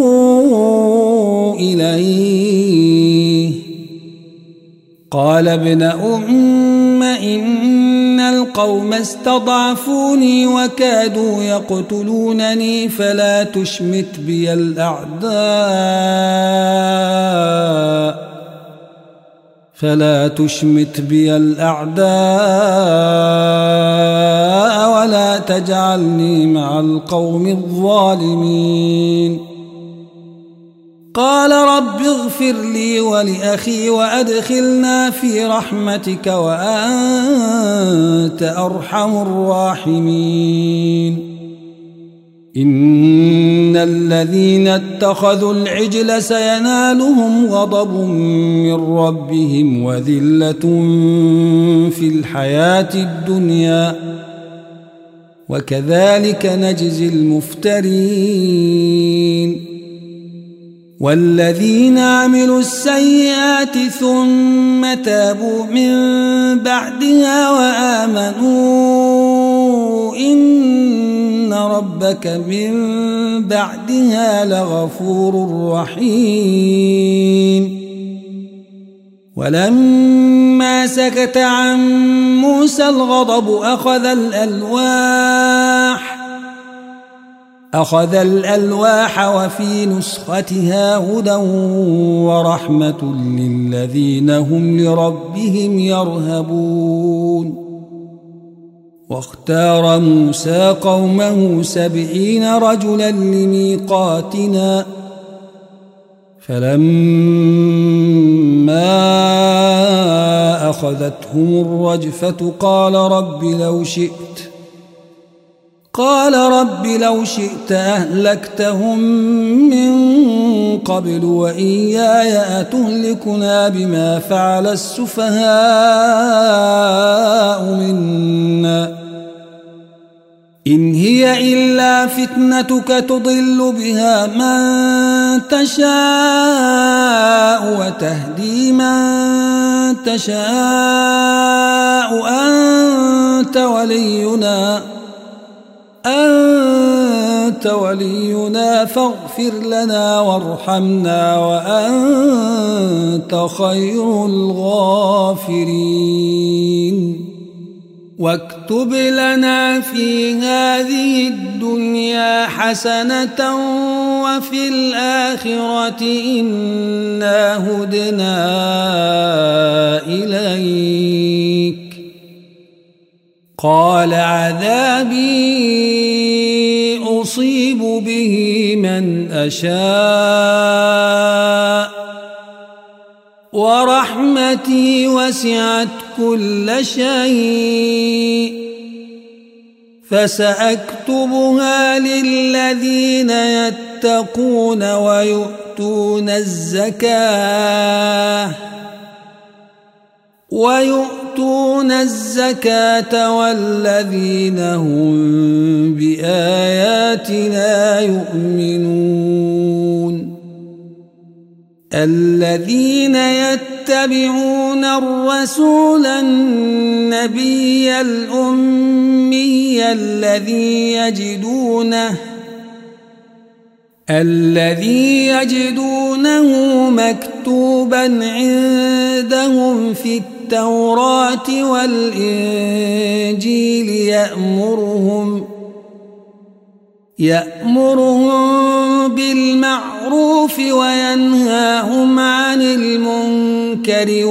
إليه قال ابن أم إن القوم استضعفوني وكادوا يقتلونني فلا تشمت بي الأعداء ولا تجعلني مع القوم الظالمين قال رب اغفر لي ولأخي وأدخلنا في رحمتك وأنت أرحم الراحمين إن الذين اتخذوا العجل سينالهم غضب من ربهم وذلة في الحياة الدنيا وكذلك نجزي المفترين والذين عملوا السيئات ثم تابوا من بعدها وآمنوا إن ربك من بعدها لغفور رحيم ولما سكت عن موسى الغضب أخذ الألواح وفي نسختها هدى ورحمة للذين هم لربهم يرهبون واختار موسى قومه 70 رجلا لميقاتنا فلما أخذتهم الرجفة قال رب لو شئت أهلكتهم من قبل وإياي أتهلكنا بما فعل السفهاء منا إن هي إلا فتنتك تضل بها من تشاء وتهدي من تشاء أنت ولينا فاغفر لنا وارحمنا وأنت خير الغافرين واكتب لنا في هذه الدنيا حسنة وفي الآخرة إنا هدنا إليك قال عذابي أصيب به من أشاء ورحمتي وسعت كل شيء فسأكتبها للذين يتقون ويؤتون الزكاة ويؤتون الزكاة والذين هم بآياتنا يؤمنون الذين يتبعون الرسول النبي الأمي الذي يجدونه مكتوبا عندهم في التوراة والإنجيل يأمرهم بالمعروف وينهاهم عن المنكر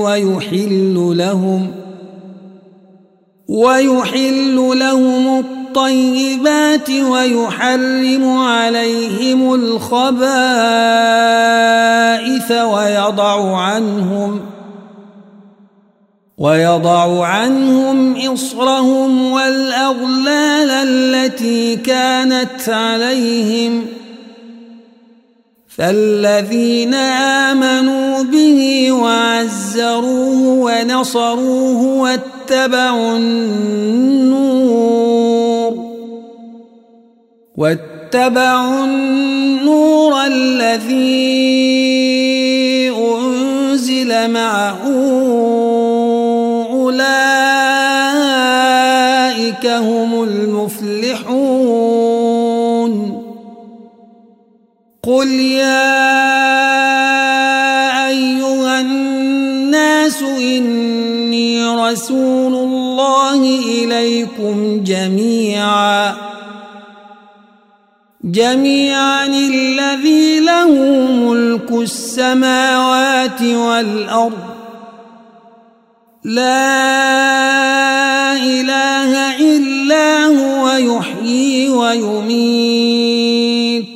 ويحل لهم الطيبات ويحرم عليهم الخبائث ويضع عنهم إصرهم والأغلال التي كانت عليهم فالذين آمنوا به وعزروه ونصروه واتبعوا النور الذي أنزل معه أولئك هم المفلحون قل يا أيها الناس إني رسول الله إليكم جميعا الذي له ملك السماوات والأرض لا إله إلا هو يحيي ويميت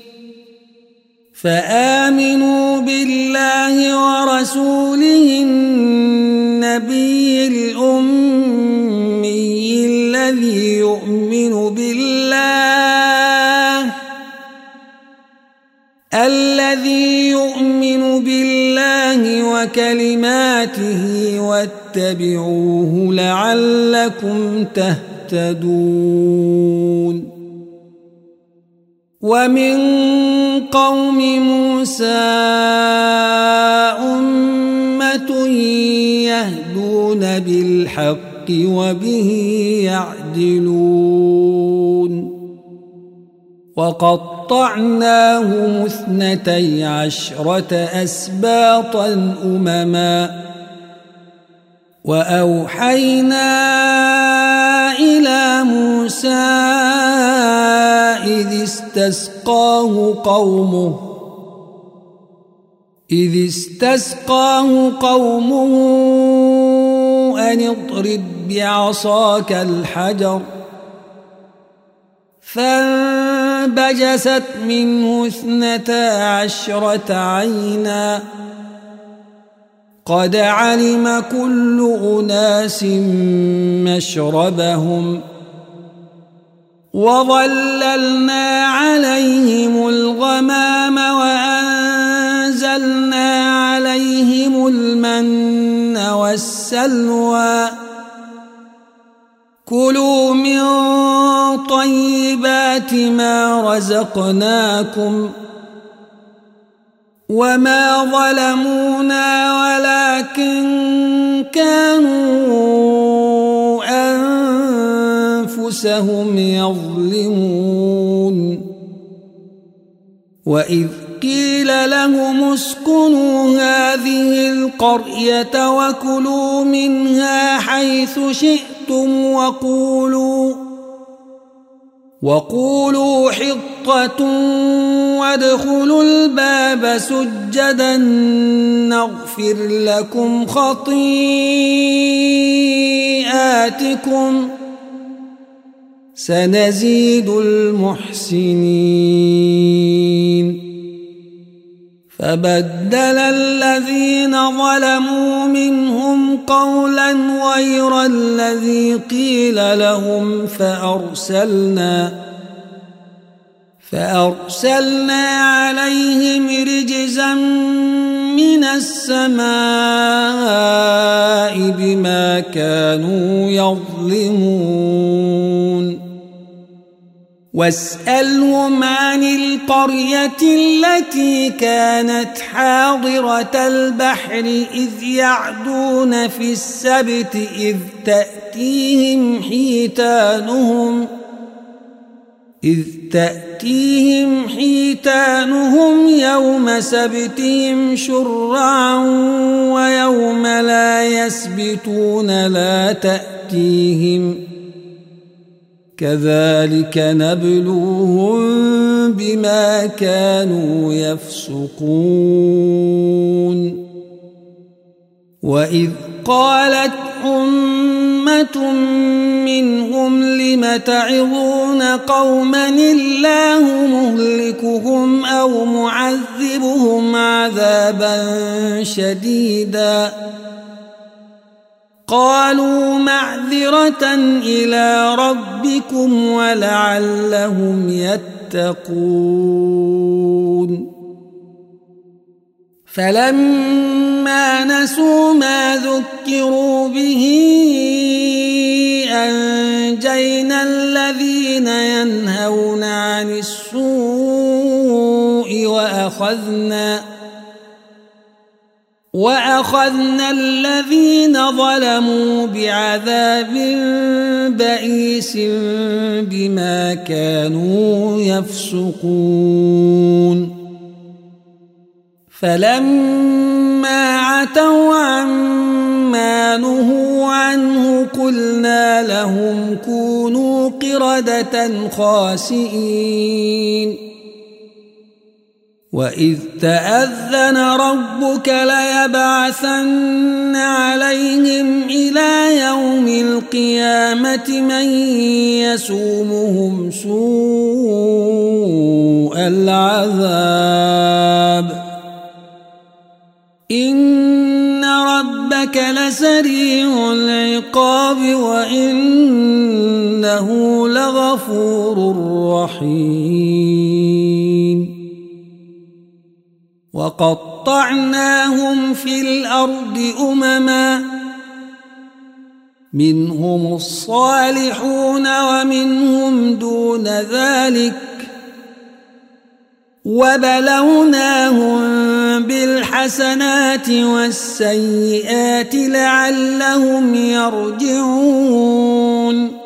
فآمنوا بالله ورسوله النبي الأمي الذي يؤمن بالله وكلماته واتبعوه لعلكم تهتدون ومن قوم موسى أمة يهدون بالحق وبه يعدلون وقطعناهم 12 أسباطا أمما وأوحينا إلى موسى إذ استسقاه قومه أن اضرب بعصاك الحجر فانبجست منه 12 عينا قد علم كل أناس مشربهم وظللنا عليهم الغمام وأنزلنا عليهم المن والسلوى كلوا من طيبات ما رزقناكم وما ظلمونا ولكن كانوا أنفسهم يظلمون وإذ قيل لهم اسكنوا هذه القرية وكلوا منها حيث شئتم وقولوا حطة وادخلوا الباب سجدا نغفر لكم خطيئاتكم سنزيد المحسنين فبدل الذين ظلموا منهم قولا غير الذي قيل لهم فأرسلنا عليهم رجزا من من السماء بما كانوا يظلمون واسألهم عن القرية التي كانت حاضرة البحر إذ يعدون في السبت إذ تأتيهم حيتانهم يوم سبتهم شرعا ويوم لا يسبتون لا تأتيهم كذلك نبلوهم بما كانوا يفسقون وإذ قالت أمة منهم لم تعظون قوما الله مهلكهم أو معذبهم عذابا شديدا قالوا معذرة إلى ربكم ولعلهم يتقون فلما نسوا ما ذكروا به أنجينا الذين ينهون عن السوء وأخذنا الذين ظلموا بعذاب بئيس بما كانوا يفسقون فلما عتوا عما نهوا عنه قلنا لهم كونوا قردة خاسئين وإذ تأذن ربك ليبعثن عليهم إلى يوم القيامة من يسومهم سوء العذاب إن ربك لسريع العقاب وإنه لغفور رحيم وقطعناهم في الأرض أمما منهم الصالحون ومنهم دون ذلك وبلوناهم بالحسنات والسيئات لعلهم يرجعون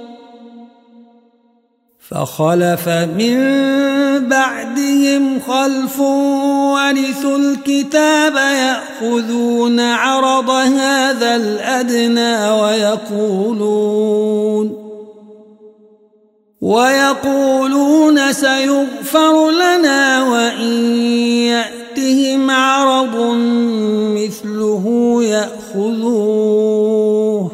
فخلف من بعدهم خلف ورثوا الكتاب يأخذون عرض هذا الأدنى ويقولون سيغفر لنا وإن يأتهم عرض مثله يأخذوه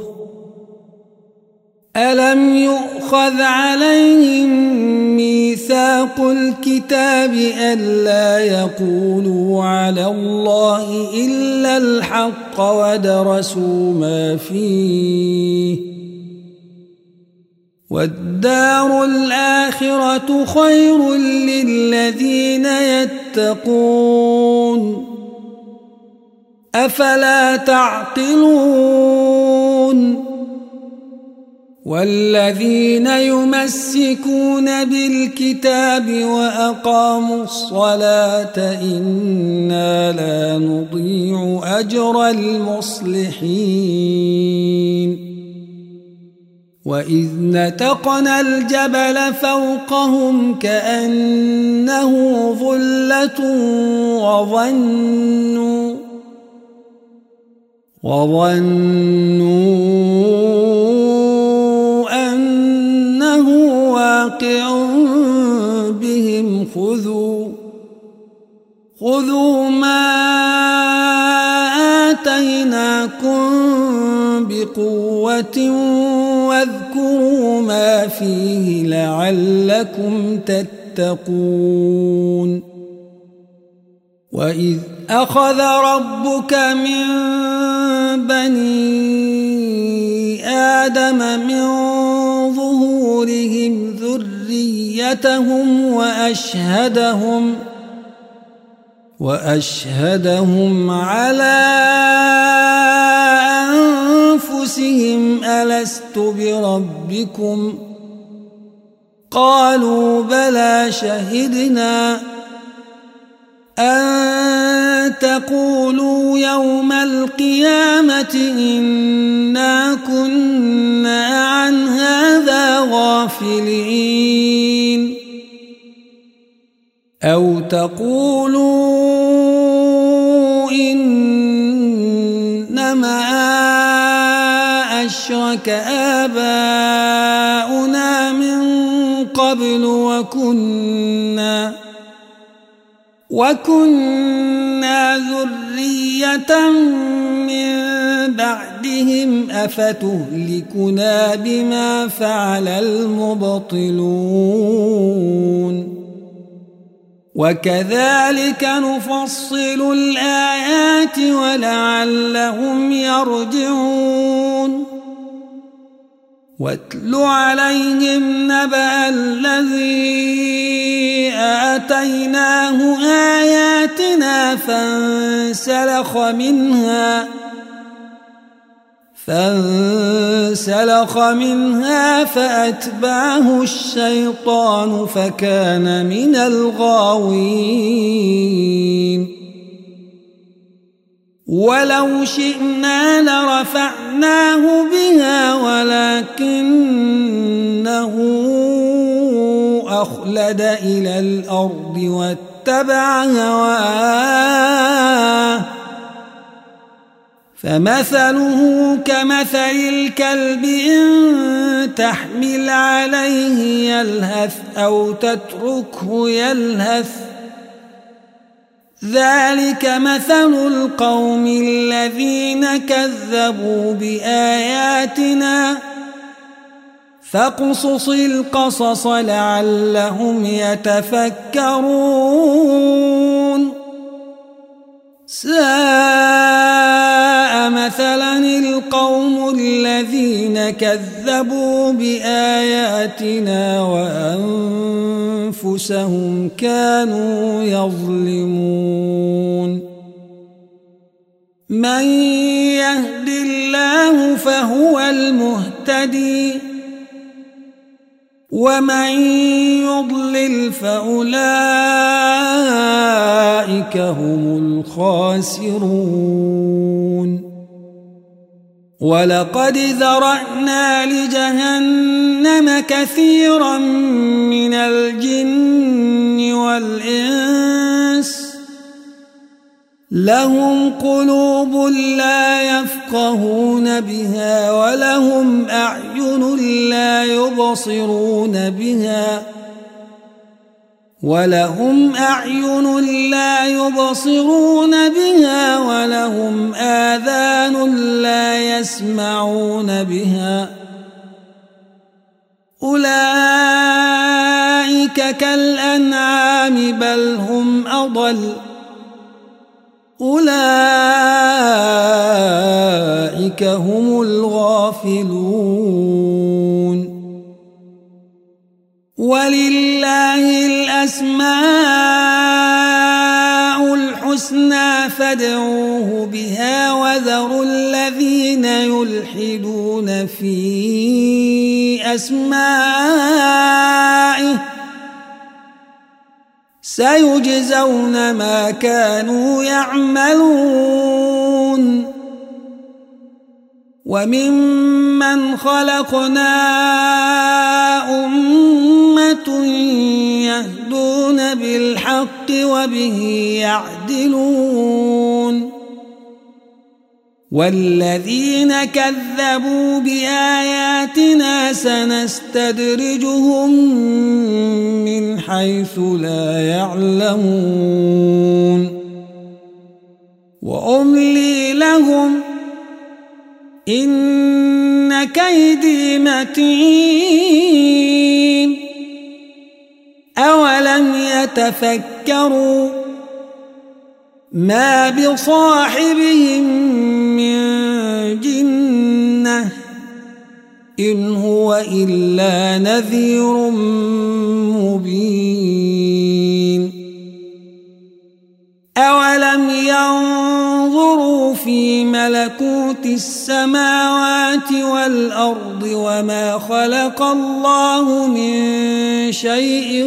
ألم يؤخذ عليهم ميثاق الكتاب ألا يقولوا على الله إلا الحق ودرسوا ما فيه والدار الآخرة خير للذين يتقون أفلا تعقلون والذين يمسكون بالكتاب وأقاموا الصلاة إنا لا نضيع أجر المصلحين وإذ نتقنا الجبل فوقهم كأنه ظلة وظنوا أنه واقع بهم خذوا ما آتيناكم بقوة واذكروا ما فيه لعلكم تتقون وإذ أخذ ربك من بني آدم من ظهورهم ذريتهم وأشهدهم على أنفسهم ألست بربكم قالوا بلى شهدنا أن تقولوا يوم القيامة إنا كنا عن هذا غافلين أو تقولوا إنما أشرك آباؤنا من قبل وكنا ذرية من بعدهم أفتهلكنا بما فعل المبطلون وكذلك نفصل الآيات ولعلهم يرجعون واتل عليهم نبأ الذي آتيناه آياتنا فانسلخ منها فأتبعه الشيطان فكان من الغاوين ولو شئنا لرفعناه بها ولكنه أخلد إلى الأرض واتبع هواه فمثله كمثل الكلب إن تحمل عليه يلهث أو تتركه يلهث ذلك مثل القوم الذين كذبوا بآياتنا فاقصص القصص لعلهم يتفكرون ساء مثلا القوم الذين كذبوا بآياتنا وأنفسهم كانوا يظلمون من يهد الله فهو المهتدي ومن يضلل فأولئك هم الخاسرون ولقد ذرأنا لجهنم كثيرا من الجن والإنس لهم قلوب لا يفقهون بها ولهم أعين لا يبصرون بها ولهم آذان لا يسمعون بها أولئك كالأنعام بل هم أضل أولئك هم الغافلون ولله الأسماء الحسنى فادعوه بها وذروا الذين يلحدون في أسمائه سيجزون ما كانوا يعملون وممن خلقنا أمة يهدون بالحق وبه يعدلون والذين كذبوا بآياتنا سنستدرجهم من حيث لا يعلمون وأملي لهم إن كيدي متين أولم يتفكروا ما بصاحبهم من جنة إن هو إلا نذير مبين في ملكوت السماوات والأرض وما خلق الله من شيء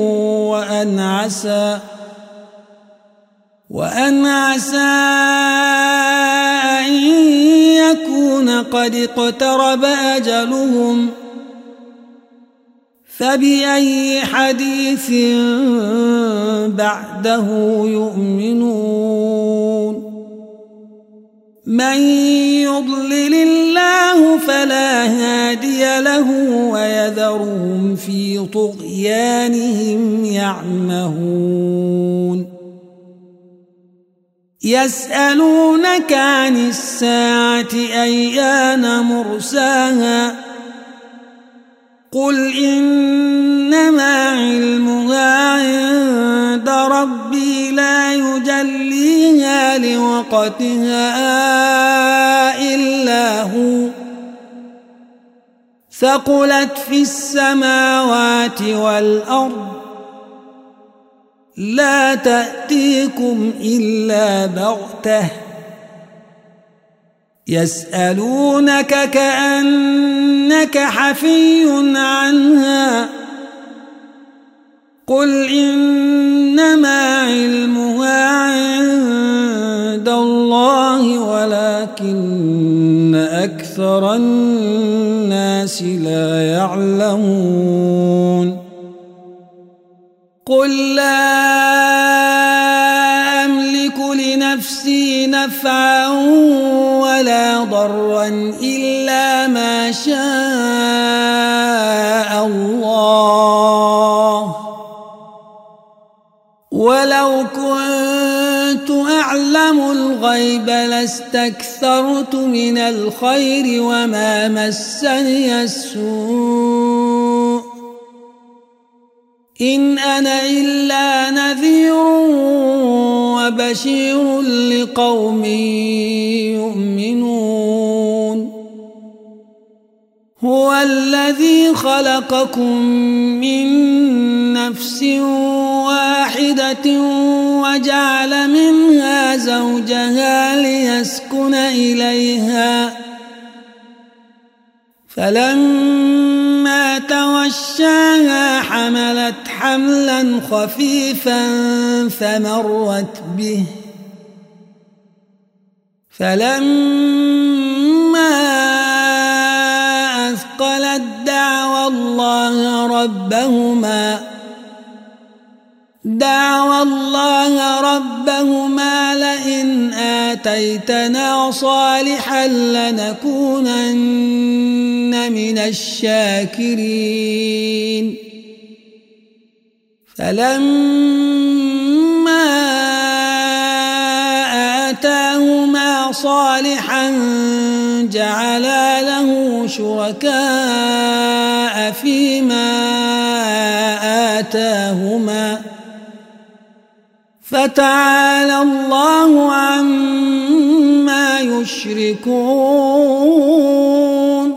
وأن عسى أن يكون قد اقترب أجلهم فبأي حديث بعده يؤمنون من يضلل الله فلا هادي له ويذرهم في طغيانهم يعمهون يسألونك عن الساعة أيان مرساها قل إنما علمها عند ربي لا يجليها لوقتها إلا هو ثقلت في السماوات والأرض لا تأتيكم إلا بغتة يسألونك كأنك حفي عنها قل إنما علمها عند الله ولكن أكثر الناس لا يعلمون قل لا أملك لنفسي نفعا ولا ضرا إلا ما شاء الله ولو كنت أعلم الغيب لاستكثرت من الخير وما مسني السوء إن أنا إلا نذير وبشير لقوم يؤمنون هو الذي خلقكم من نفس واحدة وجعل منها زوجها ليسكن إليها فلما توشاها حملت حملا خفيفا فمرت به فلما أثقلت دعوى الله ربهما لئن آتيتنا صالحا لنكونن من الشاكرين فلما آتاهما صالحا جعلا له شركاء فيما آتاهما فتعالى الله عما يشركون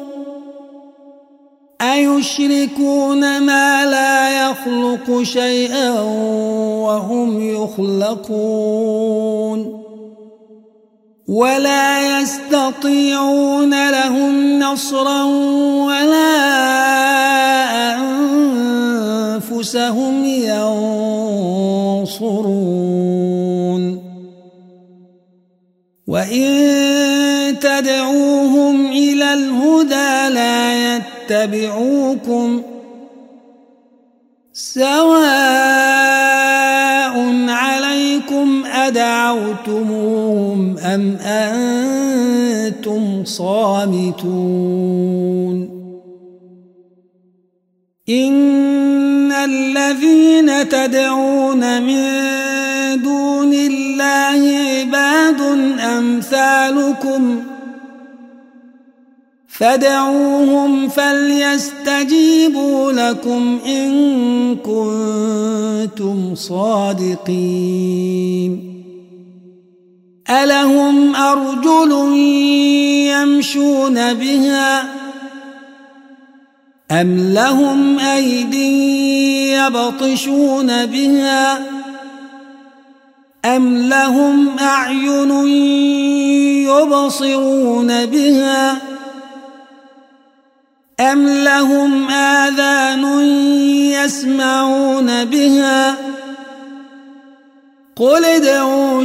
أيشركون ما لا يخلق شيئا وهم يخلقون ولا يستطيعون لهم نصرا ولا أنفسهم ينصرون وإن تدعوهم إلى الهدى لا يتبعوكم سواء عليكم أدعوتموهم أم أنتم صامتون إن الذين تدعون من دون الله عباد أمثالكم فادعوهم فليستجيبوا لكم إن كنتم صادقين ألهم أرجل يمشون بها أم لهم أيدي يبطشون بها أم لهم أعين يبصرون بها أم لهم آذان يسمعون بها قل ادعوا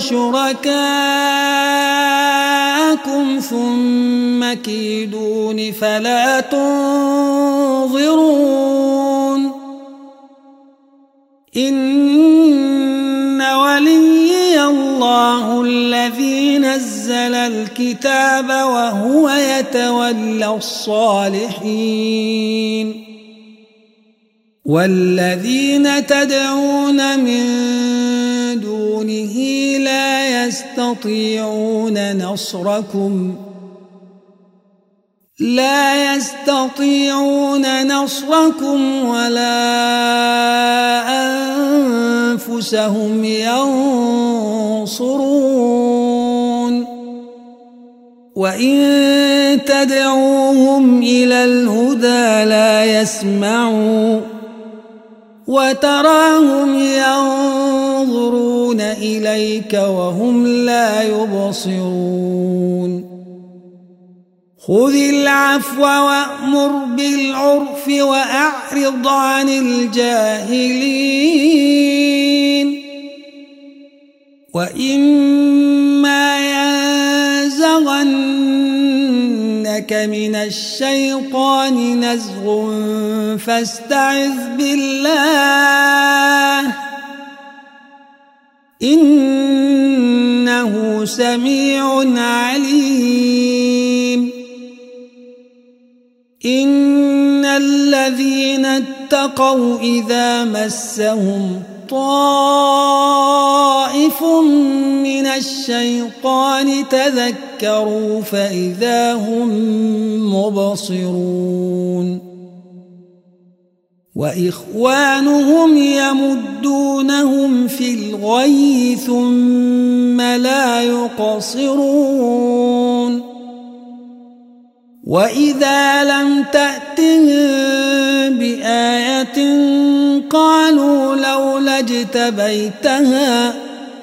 شركاءكم ثم كيدون فلا تنظرون إن وليي الله الذي نزل الكتاب وهو يتولى الصالحين والذين تدعون من دونه لا يستطيعون نصركم ولا أنفسهم ينصرون وإن تدعوهم إلى الهدى لا يسمعوا وتراهم ينظرون إليك وهم لا يبصرون خذ العفو وأمر بالعرف وأعرض عن الجاهلين وإما ينزغنك من الشيطان نزغ فاستعذ بالله إنه سميع عليم إن الذين اتقوا إذا مسهم طائف من الشيطان تذكروا فإذا هم مبصرون وإخوانهم يمدونهم في الغي ثم لا يقصرون وإذا لم تأتهم بآية قالوا لولا اجتبيتها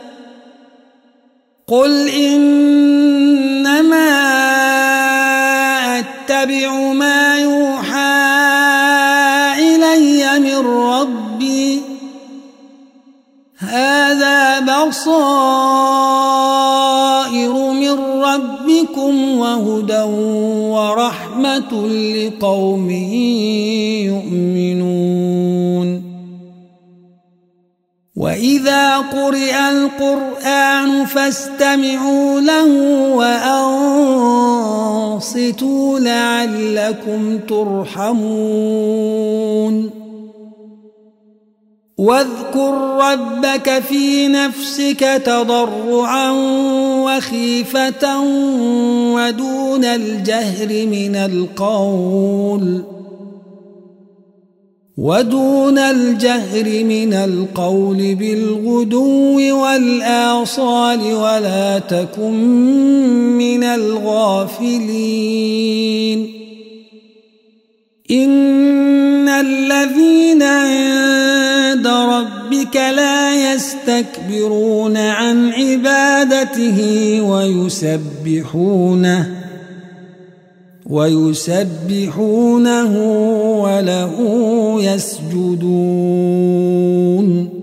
قل إنما أتبع ما يوحى إلي من ربي هذا بصائر من ربكم وهدى ورحمة لقوم يؤمنون وإذا قرئ القرآن فاستمعوا له وأنصتوا لعلكم ترحمون واذكر ربك في نفسك تضرعا وخيفة ودون الجهر من القول بالغدو والآصال ولا تكن من الغافلين إن الذين عند ربك لا يستكبرون عن عبادته ويسبحونه وله يسجدون